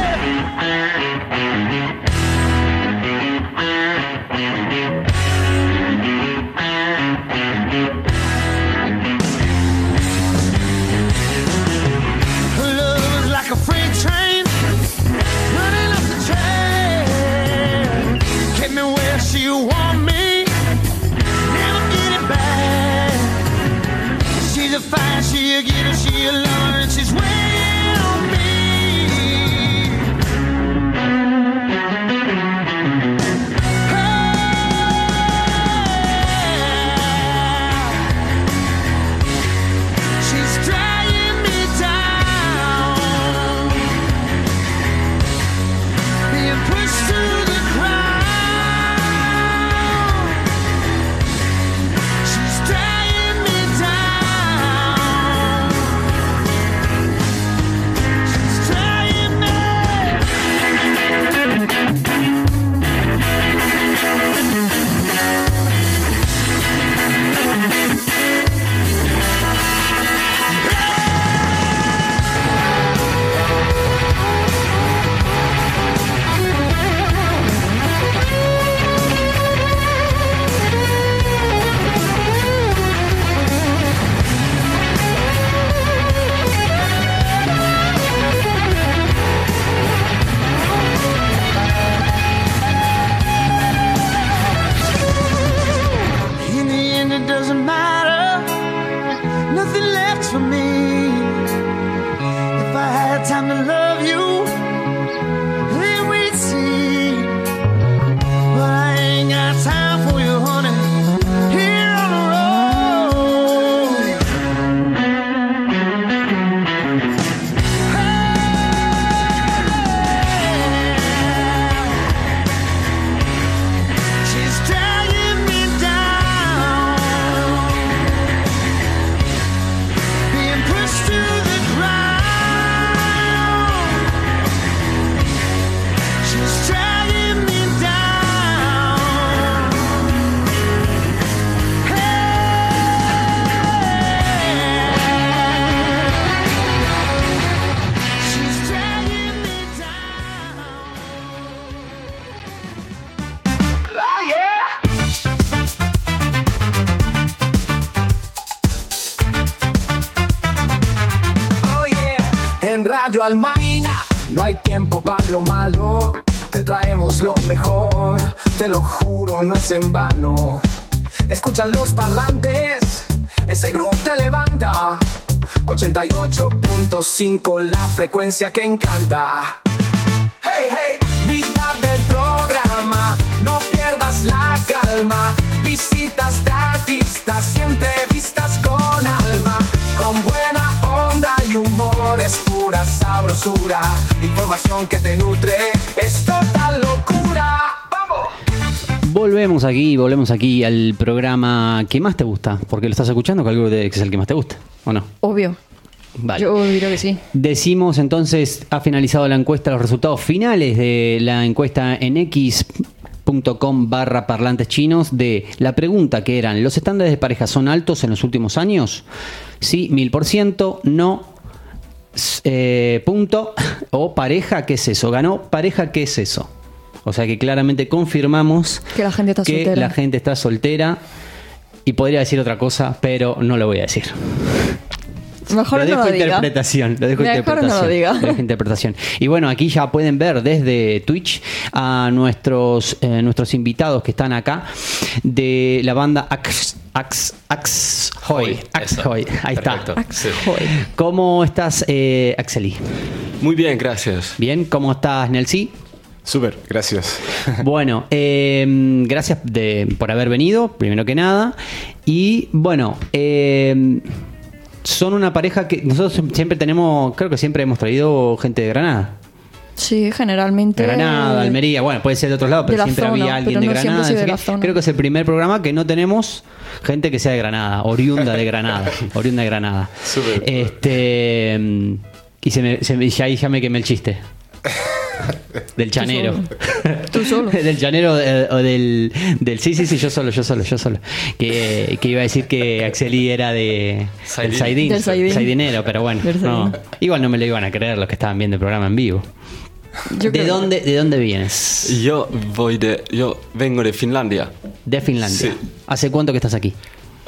Her love was like a freight train running up the track. Get me where she want me, never get it back. She's a fire, she a giver, she a lover, and she's waiting on me. She's dragging me down, being pushed to the ground. Radio Almaina. No hay tiempo para lo malo, te traemos lo mejor, te lo juro, no es en vano. Escuchan los parlantes, ese grupo te levanta. 88.5 la frecuencia que encanta. Hey, hey, vida del programa, no pierdas la calma. Visitas de artistas, siempre vistas con alma. Con buena onda y humor, es pura sabrosura. Información que te nutre, es total locura. ¡Vamos! Volvemos aquí al programa que más te gusta, porque lo estás escuchando, calculo que es el que más te gusta, ¿o no? Obvio. Vale. Yo diría que sí. Decimos entonces, ha finalizado la encuesta, los resultados finales de la encuesta en x.com/parlantes chinos de la pregunta que eran: ¿los estándares de pareja son altos en los últimos años? Sí, 1000%, no, punto, o pareja, ¿qué es eso? Ganó pareja, ¿qué es eso? O sea que claramente confirmamos Que la gente está que soltera. la gente está soltera, y podría decir otra cosa, pero no lo voy a decir. Mejor Lo no dejo lo diga. interpretación. Lo dejo Mejor interpretación. no lo diga. Lo dejo interpretación. Y bueno, aquí ya pueden ver desde Twitch a nuestros invitados que están acá de la banda Hoy. Ahí Perfecto. está. Sí. ¿Cómo estás, Axeli? Muy bien, gracias. Bien. ¿Cómo estás, Nelsi? Súper, gracias. Bueno, gracias por haber venido, primero que nada. Y bueno, son una pareja que nosotros siempre tenemos, creo que siempre hemos traído gente de Granada. Sí, generalmente. Granada, Almería, bueno, puede ser de otros lados, de pero la siempre zona, había alguien pero de no siempre Granada. soy no sé de la qué. zona. Creo que es el primer programa que no tenemos gente que sea de Granada, oriunda de Granada, oriunda de Granada. Súper. Y ahí ya me quemé el chiste. Del chanero. Tú solo. Del chanero o del sí, yo solo. Que iba a decir que Axeli era del Saidín. Del Saidín. Saidinero, pero bueno, Del no. Saidín. Igual no me lo iban a creer los que estaban viendo el programa en vivo. Yo ¿De creo- dónde vienes? Yo vengo de Finlandia. De Finlandia. Sí. ¿Hace cuánto que estás aquí?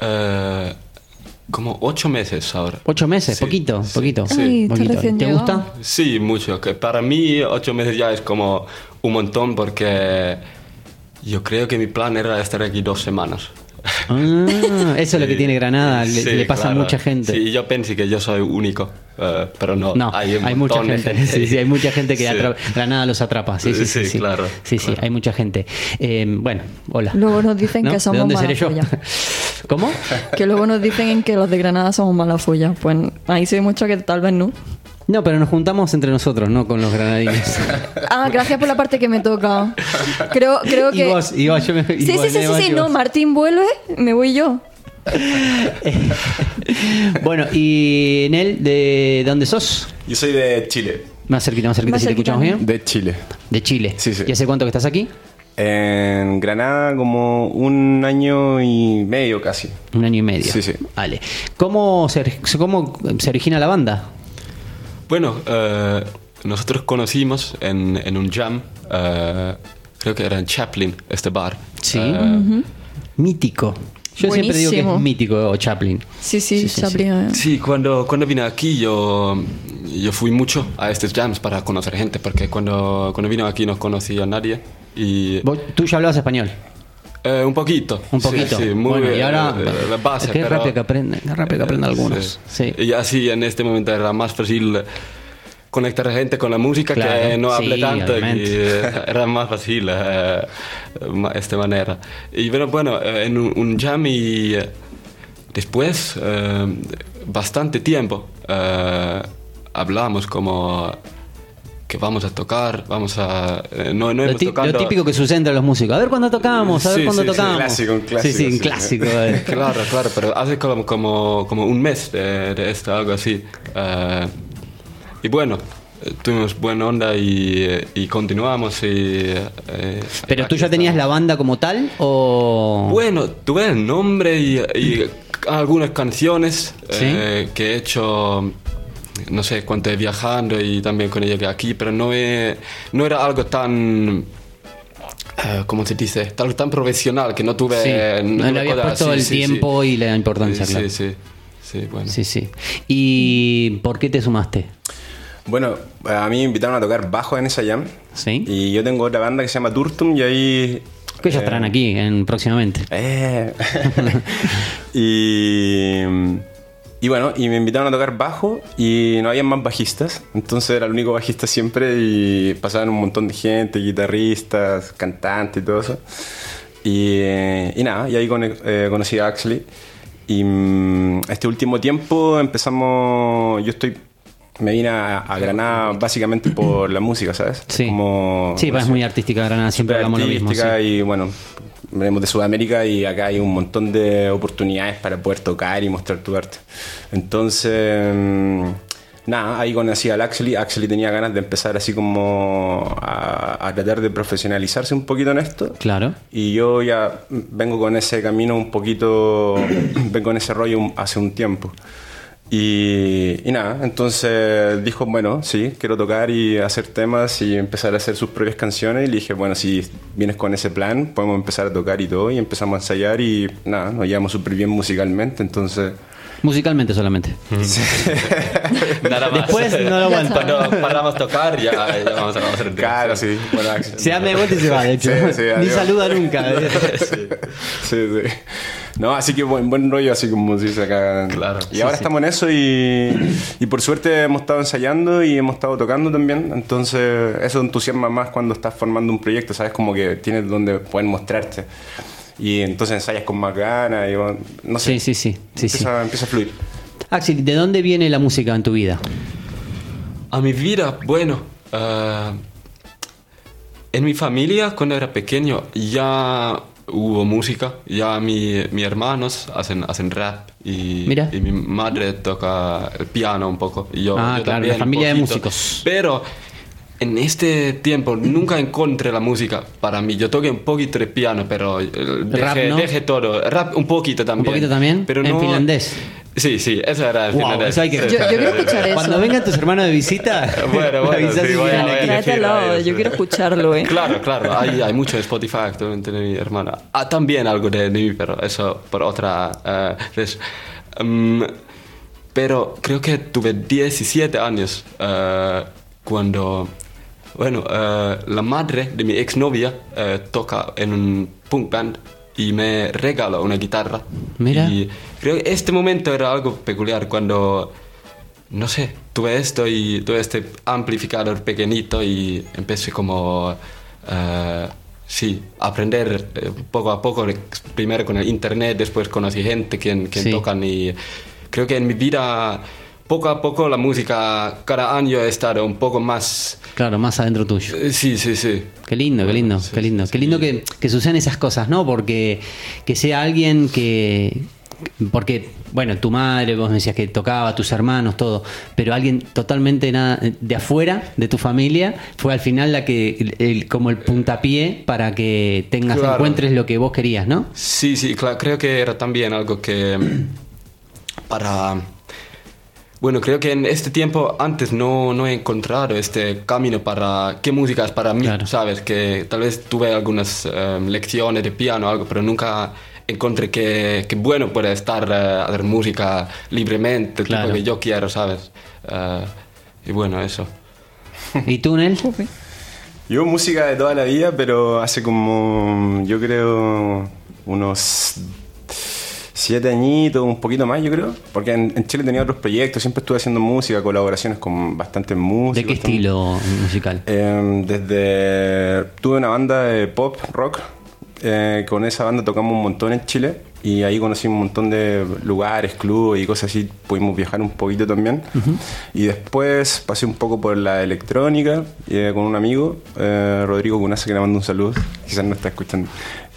Como 8 meses ahora. 8 meses, Sí, poquito. Ay, está Poquito. recién ¿Te llegado. gusta? Sí, mucho. Que para mí 8 meses ya es como un montón porque yo creo que mi plan era estar aquí 2 semanas. Ah, eso es lo que Sí. tiene Granada, Sí, le pasa claro. a mucha gente. Sí, yo pensé que yo soy único, pero no. No, hay, un hay mucha montón de gente. Sí, hay mucha gente que Sí. Granada los atrapa. Sí, Claro. Sí, claro. hay mucha gente. Bueno, hola. Luego nos dicen ¿No? que somos ¿De dónde mala seré yo? folla. ¿Cómo? Que luego nos dicen que los de Granada somos mala folla. Pues ahí se mucho que tal vez no. No, pero nos juntamos entre nosotros, no con los granadinos. Ah, gracias por la parte que me toca. Creo que. Y vos, yo me. y Sí, vos, sí, y no, vos. Martín vuelve, me voy yo. Bueno, y Nel, ¿de dónde sos? Yo soy de Chile. Más cerquita, Más si te cerquita. escuchamos bien. De Chile. De Chile. Sí, sí. ¿Y hace cuánto que estás aquí? En Granada como 1 año y medio casi. 1 año y medio. Sí, sí. Vale. ¿Cómo se origina la banda? Bueno, nosotros conocimos en un jam, creo que era en Chaplin, este bar. Sí. Mítico. Yo siempre digo que es Buenísimo. mítico Chaplin. Sí, Chaplin. Sí, cuando vine aquí yo fui mucho a estos jams para conocer gente, porque cuando vine aquí no conocía a nadie. Y ¿Tú ya hablabas español? un poquito. Un poquito. Sí, muy Bueno, y ahora la base. qué pero- rápido que aprenden algunos. Sí. Y así en este momento era más fácil conectar a gente con la música Claro, que no hable sí, tanto. obviamente. Y, era más fácil de esta manera. Y bueno, en un jam y después, bastante tiempo, hablamos como que vamos a tocar, no hemos Lo tocado. típico que sucede entre los músicos. A ver cuándo tocamos, a ver Sí, cuándo sí, sí, tocamos. un clásico, Sí, un sí. clásico. Claro, pero hace como un mes de esto, algo así. Y bueno, tuvimos buena onda y continuamos. Pero tú ya tenías la banda como tal o... Bueno, tuve el nombre y algunas canciones ¿Sí? que he hecho, no sé, cuando he viajando y también cuando llegué aquí, pero no era algo tan... ¿cómo se dice? Tan profesional que no tuve... Sí, no le habías puesto el tiempo y la importancia, claro. Sí, bueno. Sí. ¿Y por qué te sumaste? Bueno, a mí me invitaron a tocar bajo en esa jam. Sí. Y yo tengo otra banda que se llama Turtum y ahí... Que ellos estarán aquí próximamente. Y bueno, y me invitaron a tocar bajo y no había más bajistas. Entonces era el único bajista siempre y pasaban un montón de gente, guitarristas, cantantes y todo eso. Y nada, y ahí conocí a Axley. Y este último tiempo me vine a Granada básicamente por la música, ¿sabes? Sí, Como, sí, es muy artística Granada, siempre hablamos lo mismo. Sí. Y bueno, venimos de Sudamérica y acá hay un montón de oportunidades para poder tocar y mostrar tu arte. Entonces, nada, ahí conocí al Axley. Axley tenía ganas de empezar así como a tratar de profesionalizarse un poquito en esto. Claro. Y yo ya vengo con ese camino un poquito, vengo con ese rollo hace un tiempo. Y nada, entonces dijo, bueno, sí, quiero tocar y hacer temas y empezar a hacer sus propias canciones. Y le dije, bueno, si vienes con ese plan, podemos empezar a tocar y todo. Y empezamos a ensayar y nada, nos llevamos súper bien musicalmente, entonces... Musicalmente solamente. Sí. Nada más. Después no lo aguanto. Cuando paramos tocar, ya vamos a hacer. Claro, sí. Bueno, se da de vuelta y se va, de hecho. Sí, ni saluda nunca. Sí. No, así que buen rollo, así como se dice acá. Claro. Y ahora estamos en eso y por suerte hemos estado ensayando y hemos estado tocando también. Entonces eso entusiasma más cuando estás formando un proyecto, ¿sabes? Como que tienes donde poder mostrarte. Y entonces ensayas con más ganas y no sé. Sí. Empieza a fluir. Axel, ¿de dónde viene la música en tu vida? A mi vida, bueno, en mi familia cuando era pequeño ya hubo música, ya mis hermanos hacen rap y mi madre toca el piano un poco. Y yo claro, también, una familia de músicos. Pero en este tiempo nunca encontré la música para mí. Yo toqué un poquito de piano, pero dejé todo. Rap un poquito también. ¿Un poquito también? Pero ¿En finlandés? Sí, eso era en finlandés. Eso hay que... yo quiero escuchar eso. Cuando vengan tus hermanos de visita, bueno, avisás sí, si vienen aquí. Tráetelo, yo quiero escucharlo, Claro, hay mucho de Spotify actualmente de mi hermana. También algo de mí, pero eso por otra vez. Pero creo que tuve 17 años cuando... Bueno, la madre de mi exnovia toca en un punk band y me regaló una guitarra. Mira. Y creo que este momento era algo peculiar cuando, no sé, tuve esto y tuve este amplificador pequeñito y empecé como, aprender poco a poco, primero con el internet, después conocí gente que tocan y creo que en mi vida... Poco a poco la música, cada año he estado un poco más... Claro, más adentro tuyo. Sí. Qué lindo. Qué lindo que sucedan esas cosas, ¿no? Porque que sea alguien que... Porque, bueno, tu madre, vos me decías que tocaba, tus hermanos, todo, pero alguien totalmente de afuera, de tu familia, fue al final como el puntapié para que encuentres lo que vos querías, ¿no? Sí, claro, creo que era también algo que Bueno, creo que en este tiempo antes no he encontrado este camino para qué música es para mí, claro. ¿Sabes? Que tal vez tuve algunas lecciones de piano o algo, pero nunca encontré que bueno puede estar hacer música libremente, claro. Tipo que yo quiero, ¿sabes? Y bueno, eso. ¿Y tú, Nel? Yo música de toda la vida, pero hace como, yo creo, unos 7 añitos, un poquito más, yo creo. Porque en Chile tenía otros proyectos, siempre estuve haciendo música, colaboraciones con bastantes músicos. ¿De qué estilo musical? Tuve una banda de pop, rock. Con esa banda tocamos un montón en Chile. Y ahí conocí un montón de lugares, clubes y cosas así. Pudimos viajar un poquito también. Uh-huh. Y después pasé un poco por la electrónica con un amigo, Rodrigo Cunaza, que le mando un saludo. Quizás no está escuchando.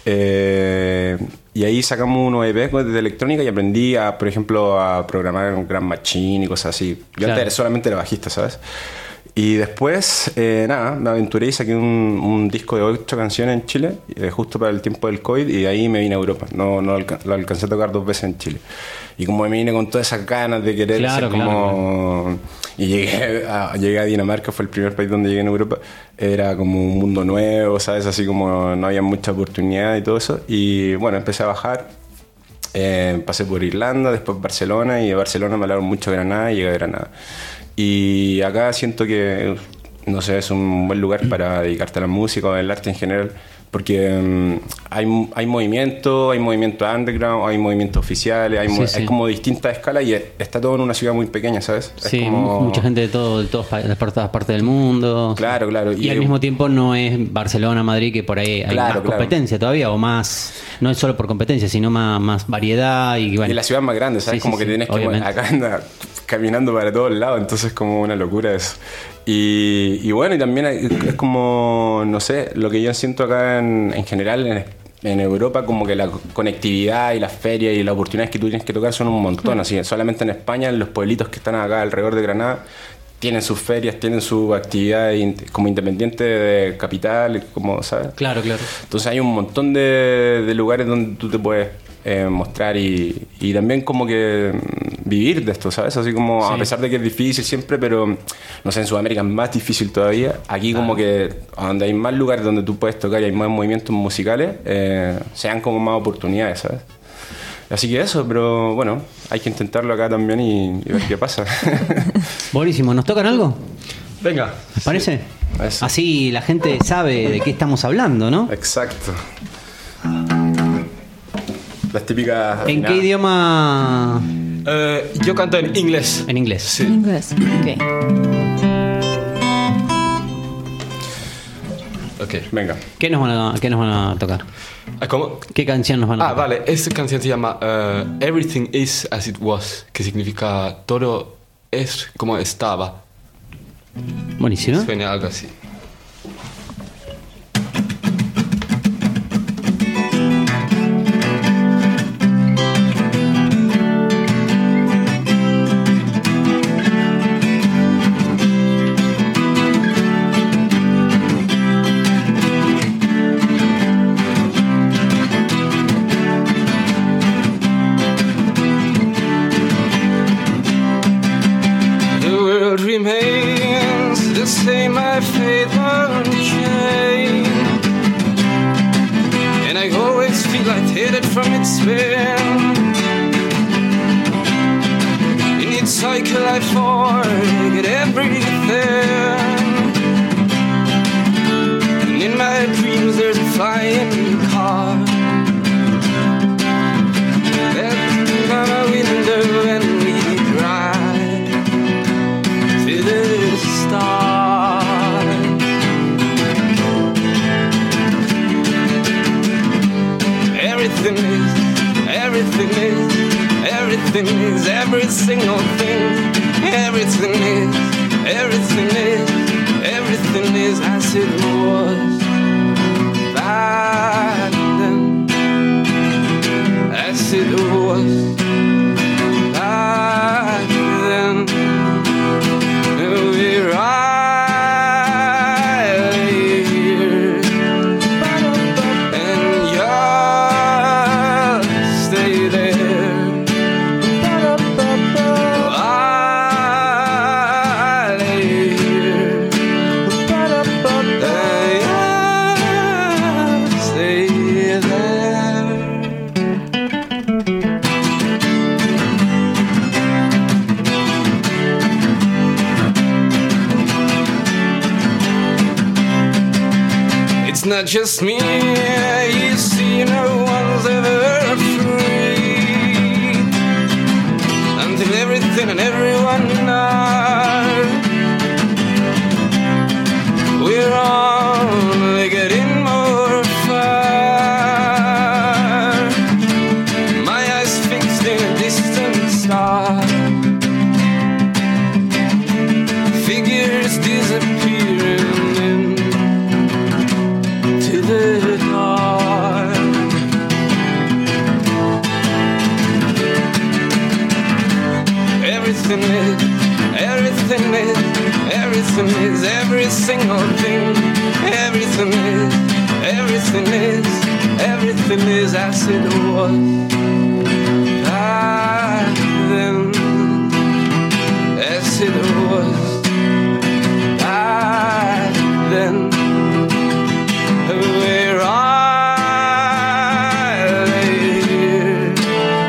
Y ahí sacamos unos EP de electrónica y aprendí, por ejemplo, a programar en Grand Machine y cosas así. Yo antes era solamente era bajista, ¿sabes? Y después, me aventuré y saqué un disco de 8 canciones en Chile, justo para el tiempo del COVID, y de ahí me vine a Europa. Lo alcancé a tocar 2 veces en Chile. Y como me vine con todas esas ganas de querer ser como... Y llegué a Dinamarca, fue el primer país donde llegué en Europa. Era como un mundo nuevo, ¿sabes? Así como no había mucha oportunidad y todo eso. Y bueno, empecé a bajar. pasé por Irlanda, después Barcelona, y de Barcelona me hablaron mucho de Granada y llegué a Granada. Y acá siento que, no sé, es un buen lugar para dedicarte a la música o al arte en general, porque hay movimiento underground, hay movimientos oficiales, hay como distintas escalas, y está todo en una ciudad muy pequeña, ¿sabes? Sí, es como... mucha gente de todas partes del mundo. Claro. Y al mismo tiempo no es Barcelona, Madrid, que por ahí hay más competencia todavía, o más, no es solo por competencia, sino más variedad. Y bueno. Y la ciudad más grande, ¿sabes? Como que tienes que acá anda caminando para todos lados, entonces es como una locura eso. Y bueno, y también es como, no sé, lo que yo siento acá en general en Europa, como que la conectividad y las ferias y las oportunidades que tú tienes que tocar son un montón. Así que solamente en España, en los pueblitos que están acá alrededor de Granada, tienen sus ferias, tienen su actividad como independiente de capital, como, ¿sabes? Claro. Entonces hay un montón de lugares donde tú te puedes mostrar y también como que vivir de esto, ¿sabes? Así como, a pesar de que es difícil siempre, pero no sé, en Sudamérica es más difícil todavía. Aquí como que donde hay más lugares donde tú puedes tocar y hay más movimientos musicales, se dan como más oportunidades, ¿sabes? Así que eso, pero bueno, hay que intentarlo acá también y ver qué pasa. Buenísimo, ¿nos tocan algo? Venga. ¿Les parece? Eso. Así la gente sabe de qué estamos hablando, ¿no? Exacto. Las típicas... ¿En qué idioma? Yo canto en inglés. En inglés. Sí. En inglés. Ok. Venga. ¿Qué nos van a tocar? ¿Cómo? ¿Qué canción nos van a tocar? Vale. Esta canción se llama Everything is as it was, que significa todo es como estaba. Buenísimo. Suena algo así. Remains the same, my faith unchanged, and I always feel lightheaded from its spin. In its cycle I forget everything, and in my dreams there's a flying car that's on a window and we drive to the stars. Everything is every single thing. Everything is as it was back then, as it was back then. We're right here, and you'll stay there. I'll lay here, and you'll stay there. It's not just me, you see, no one's ever free until everything and everyone are. We're only getting more far. My eyes fixed in a distant star, figures disappearing to the dark. Everything is every single thing. Everything is as it was back then, as it was back then. We're right here,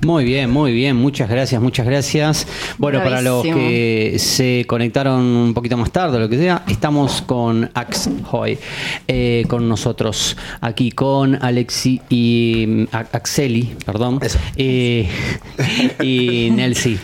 Muy bien, muchas gracias. Bueno, Bravísimo. para los que se conectaron un poquito más tarde o lo que sea, estamos con Ax Hoy, con nosotros, aquí con Alexi y Axeli, perdón, y Nelsi.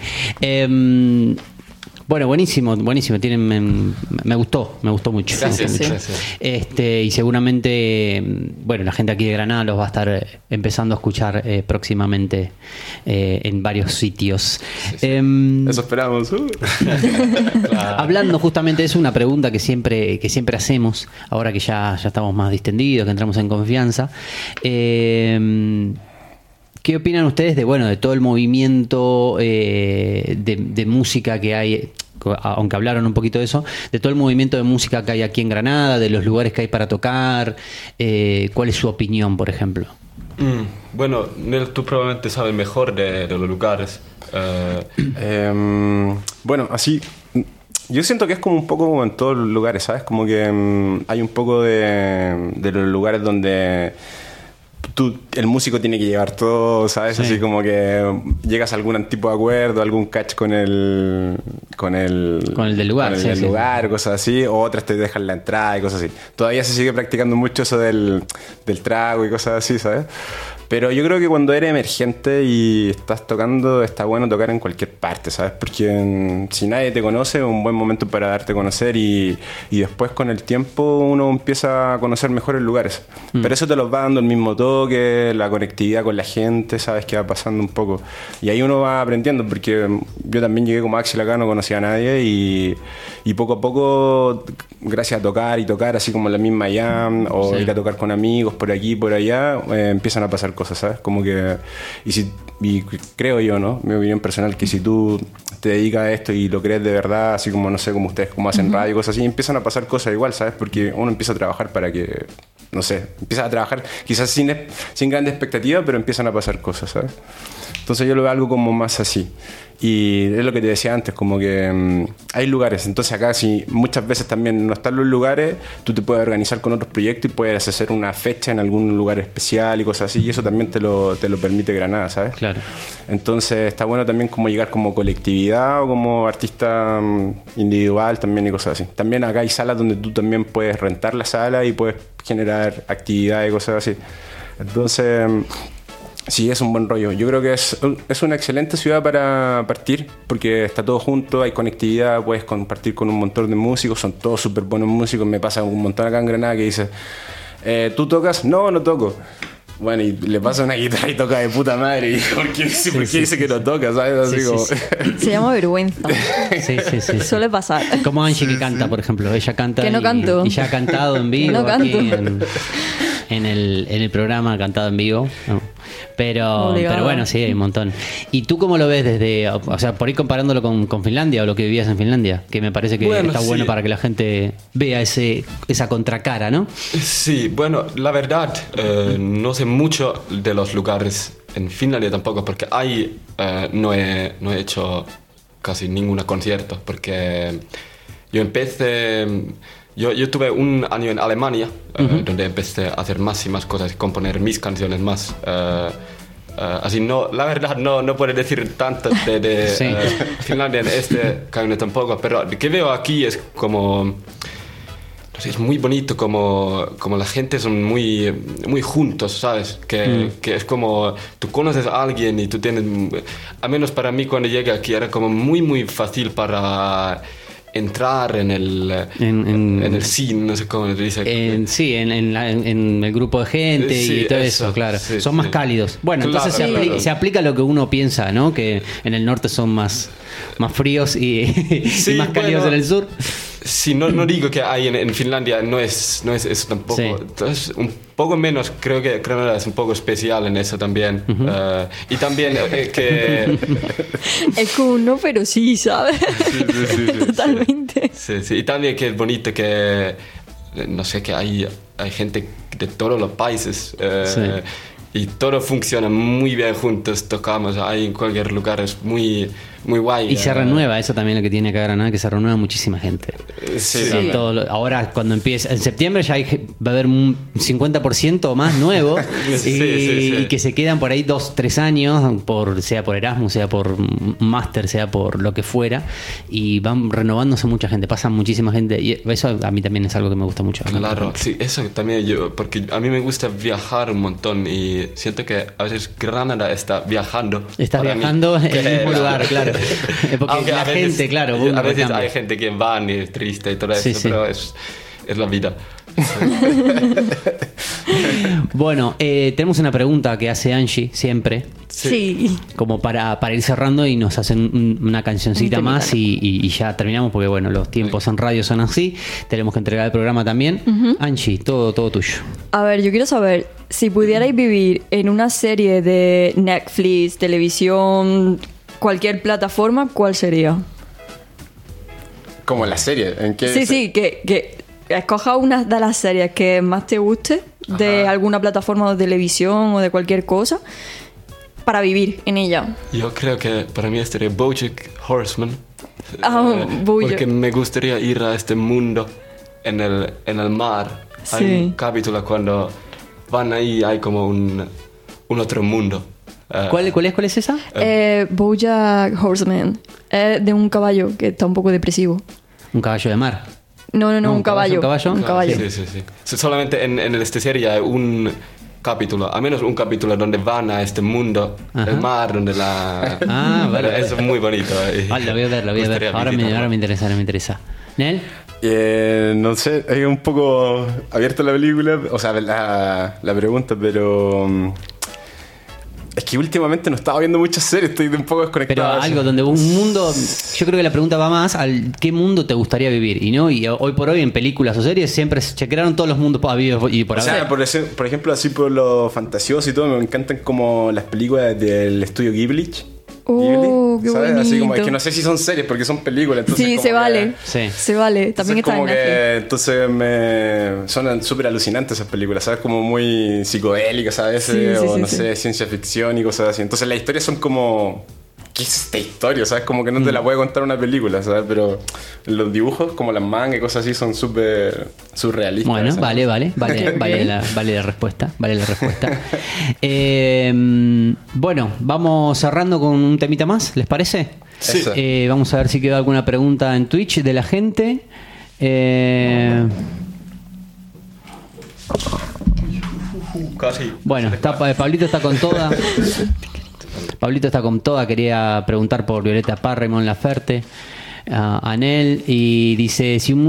Bueno, buenísimo. Me gustó mucho. Gracias. Y seguramente, bueno, la gente aquí de Granada los va a estar empezando a escuchar próximamente en varios sitios. Eso esperamos. Hablando justamente de eso, una pregunta que siempre hacemos, ahora que ya estamos más distendidos, que entramos en confianza. ¿Qué opinan ustedes de todo el movimiento de música que hay? Aunque hablaron un poquito de eso, de todo el movimiento de música que hay aquí en Granada, de los lugares que hay para tocar. ¿Cuál es su opinión, por ejemplo? Bueno, Nel, tú probablemente sabes mejor de los lugares. Bueno, así... Yo siento que es como un poco como en todos los lugares, ¿sabes? Como que hay un poco de los lugares donde... el músico tiene que llevar todo, ¿sabes? Sí. Así como que llegas a algún tipo de acuerdo, algún catch con el del lugar, con el del lugar, cosas así, o otras te dejan la entrada y cosas así. Todavía se sigue practicando mucho eso del trago y cosas así, ¿sabes? Pero yo creo que cuando eres emergente y estás tocando, está bueno tocar en cualquier parte, ¿sabes? Porque si nadie te conoce, es un buen momento para darte a conocer y después con el tiempo uno empieza a conocer mejores lugares. Pero eso te los va dando el mismo toque, la conectividad con la gente, ¿sabes? Que va pasando un poco. Y ahí uno va aprendiendo, porque yo también llegué como Axel acá, no conocía a nadie y poco a poco, gracias a tocar y tocar, así como la misma jam o ir a tocar con amigos por aquí y por allá, empiezan a pasar cosas, ¿sabes? Como que... Y creo yo, ¿no? Mi opinión personal, que si tú te dedicas a esto y lo crees de verdad, así como, no sé, como ustedes, como hacen radio y cosas así, empiezan a pasar cosas igual, ¿sabes? Porque uno empieza a trabajar para que... No sé, empieza a trabajar quizás sin grandes expectativas, pero empiezan a pasar cosas, ¿sabes? Entonces yo lo veo algo como más así. Y es lo que te decía antes, como que hay lugares. Entonces acá, si muchas veces también no están los lugares, tú te puedes organizar con otros proyectos y puedes hacer una fecha en algún lugar especial y cosas así. Y eso también te lo permite Granada, ¿sabes? Claro. Entonces está bueno también como llegar como colectividad o como artista individual también y cosas así. También acá hay salas donde tú también puedes rentar la sala y puedes generar actividades y cosas así. Entonces... Sí, es un buen rollo. Yo creo que es una excelente ciudad para partir, porque está todo junto, hay conectividad, puedes compartir con un montón de músicos, son todos súper buenos músicos. Me pasa un montón acá en Granada que dice, ¿tú tocas? No toco. Bueno, y le pasa una guitarra y toca de puta madre. Y ¿por qué dice que no toca? ¿Sabes? Así como... Se llama vergüenza. Sí. Suele pasar. Como Angie que canta, por ejemplo. Ella canta que no canto. Y ya ha cantado en vivo. No aquí canto. en el programa, ha cantado en vivo. No. Pero bueno, sí, hay un montón. ¿Y tú cómo lo ves desde, o sea, por ir comparándolo con Finlandia o lo que vivías en Finlandia? Que me parece que está bueno para que la gente vea esa contracara, ¿no? Sí, bueno, la verdad, no sé mucho de los lugares en Finlandia tampoco, porque ahí no he hecho casi ningún concierto, porque yo empecé... Yo tuve un año en Alemania, donde empecé a hacer más y más cosas, componer mis canciones más. Así no, la verdad no puedo decir tanto de Finlandia en este camino tampoco, pero lo que veo aquí es como... No sé, es muy bonito como la gente son muy juntos, ¿sabes? Que es como tú conoces a alguien y tú tienes... Al menos para mí cuando llegué aquí era como muy fácil para... entrar en el scene, no sé cómo se dice. En el grupo de gente y todo eso, claro. Sí, son más cálidos. Bueno, claro, entonces se aplica lo que uno piensa, ¿no? Que en el norte son más fríos y más cálidos en el sur. Sí, no digo que hay en Finlandia, no es eso tampoco. Sí. Entonces, un poco menos, creo que Granada es un poco especial en eso también. Y también que... Es como un no, pero sí, ¿sabes? Sí. Totalmente. Sí. Y también que es bonito que, no sé, que hay gente de todos los países. Y todo funciona muy bien juntos, tocamos ahí en cualquier lugar, es muy muy guay. Y se renueva, eso también lo que tiene acá Granada, que se renueva muchísima gente. Sí, Sí, también. ahora cuando empieza, en septiembre ya va a haber un 50% más nuevo Sí. y que se quedan por ahí 2-3 años, sea por Erasmus, sea por máster, sea por lo que fuera, y van renovándose mucha gente, pasan muchísima gente, y eso a mí también es algo que me gusta mucho. Claro, sí, eso también yo, porque a mí me gusta viajar un montón y siento que a veces Granada está viajando. Estás para mí. viajando en el mismo lugar, claro. Porque Aunque la a veces- gente, claro, a veces cambia. hay gente que va y es triste y todo Sí, eso, sí. pero es la vida. Bueno, tenemos una pregunta que hace Angie siempre, Sí. como para ir cerrando, y nos hacen una cancioncita Un temita, más y ya terminamos, porque bueno, los tiempos en radio son así, tenemos que entregar el programa también. Angie, todo tuyo. A ver, yo quiero saber, si pudierais vivir en una serie de Netflix, televisión, cualquier plataforma, ¿cuál sería? Como la serie. ¿En qué Sí, que escoja una de las series que más te guste de alguna plataforma de televisión o de cualquier cosa para vivir en ella. Yo creo que para mí estaría BoJack Horseman. BoJack. Porque me gustaría ir a este mundo en el mar. Hay Sí. un capítulo cuando van ahí, hay como un otro mundo. ¿Cuál es esa? BoJack Horseman. Es de un caballo que está un poco depresivo. Un caballo de mar. No, No, un caballo. ¿un caballo? Un caballo. Sí. Solamente en esta serie hay un capítulo, al menos un capítulo donde van a este mundo, Ajá. el mar, donde la... Ah, vale. Eso es muy bonito. Ah, lo voy a ver. Gustaría Ahora visitarlo. me interesa. ¿Nel? No sé, es un poco abierta la película, o sea, la pregunta, pero es que últimamente no estaba viendo muchas series, estoy un poco Pero desconectado. algo donde un mundo, yo creo que la pregunta va más al qué mundo te gustaría vivir, y hoy por hoy en películas o series siempre se crearon todos los mundos habidos y por O haber. sea, por ejemplo, así por lo fantasioso y todo, me encantan como las películas del estudio Ghibli. Oh, qué ¿sabes? Así como, es bonito. que no sé si son series porque son películas. Entonces Sí, como se que- vale. Sí. Se vale. También Entonces, está en como Netflix. que, entonces son súper alucinantes esas películas, ¿sabes? Como muy psicodélicas a veces, Sí, sí, o sí, no sí. sé, ciencia ficción y cosas así. Entonces las historias son como... ¿Qué es esta historia? ¿Sabes? Como que no te la puede contar una película, ¿sabes? Pero los dibujos, como las mangas y cosas así, son súper surrealistas. Bueno, ¿sabes? vale la respuesta. Bueno, vamos cerrando con un temita más, ¿les parece? Sí. Vamos a ver si quedó alguna pregunta en Twitch de la gente. Casi. Bueno, Pablito está con toda. Pablito está con toda. Quería preguntar por Violeta Parra y Mon Laferte, a Anel, y dice: si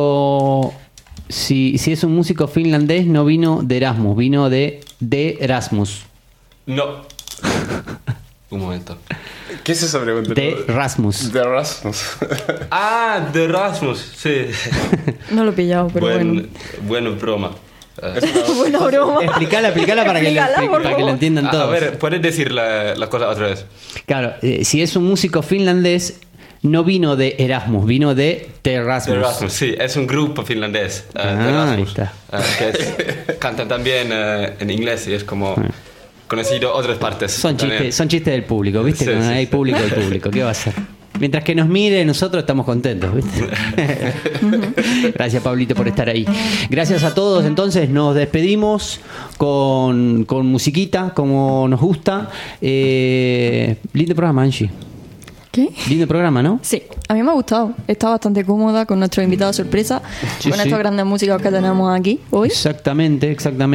es un músico finlandés, no vino de Erasmus, vino de Erasmus. No. Un momento. ¿Qué es esa pregunta? De Rasmus. De Rasmus. Ah, de Rasmus, sí. No lo he pillado, pero bueno. Buena broma. Buena broma. Explícala para que Explícala, por para que lo favor. entiendan todos. A ver, ¿puedes decir la cosa otra vez? Claro, si es un músico finlandés, no vino de Erasmus, vino de Erasmus. De Rasmus, sí, es un grupo finlandés. De Ah, ahí Rasmus. está. Cantan también en inglés y es como conocido otras partes. Son también. chistes del público, ¿viste? Sí, Cuando sí, hay sí. público, el público, ¿qué va a hacer? Mientras que nos mire, nosotros estamos contentos, ¿viste? Gracias, Pablito, por estar ahí. Gracias a todos, entonces nos despedimos con musiquita, como nos gusta. Lindo programa, Angie. ¿Qué? Lindo programa, ¿no? Sí, a mí me ha gustado. Está bastante cómoda con nuestro invitado sorpresa, Sí, con sí. estos grandes músicos que tenemos aquí hoy. Exactamente.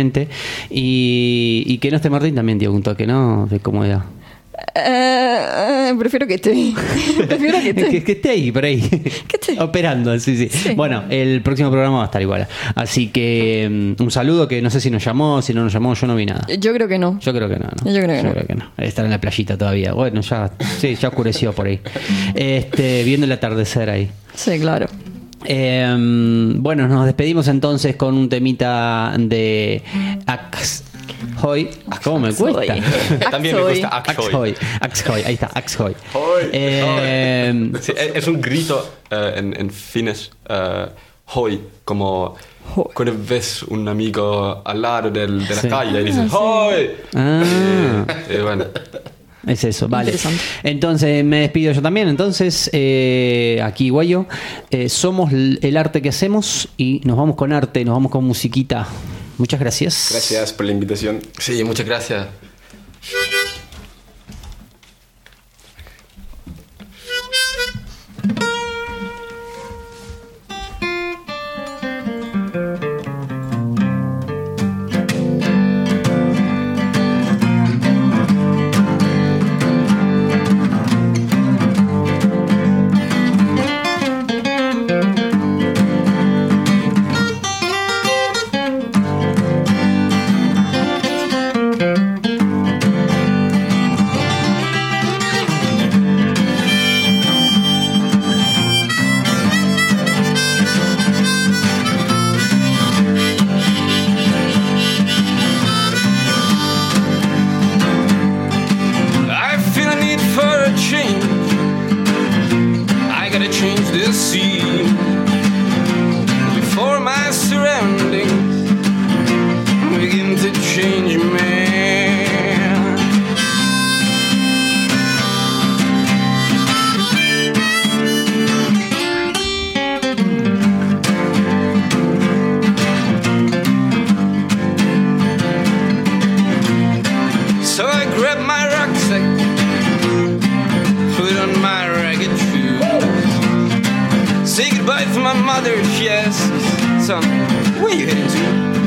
Y que no esté Martín también, tío, un toque, ¿no? De comodidad. Prefiero que esté. Prefiero que esté. Que esté ahí, por ahí. Que esté. Operando, sí. Sí. Bueno, el próximo programa va a estar igual. Así que un saludo, que no sé si nos llamó, si no nos llamó, yo no vi nada. Yo creo que no. Yo creo que no. Yo creo que no. Estar en la playita todavía. Bueno, ya oscureció por ahí. Viendo el atardecer ahí. Sí, claro. Bueno, nos despedimos entonces con un temita de Hoy. ¿Cómo me cuesta? También me gusta Axhoy. Ahí está, Axhoy. Sí, es un grito en finés. Hoy, como cuando ves un amigo al lado de la Sí. calle y dices sí. ¡Hoy! Ah. Y bueno, Es eso, vale. Interesante. Entonces me despido yo también. Entonces, aquí Guayo, somos el arte que hacemos y nos vamos con arte, nos vamos con musiquita. Muchas gracias. Gracias por la invitación. Sí, muchas gracias. I feel a need for a change. I gotta change the scene before my surroundings begin to change me. So I grab my rucksack, put on my ragged shoes, say goodbye to my mother. She asks, son, where you heading to?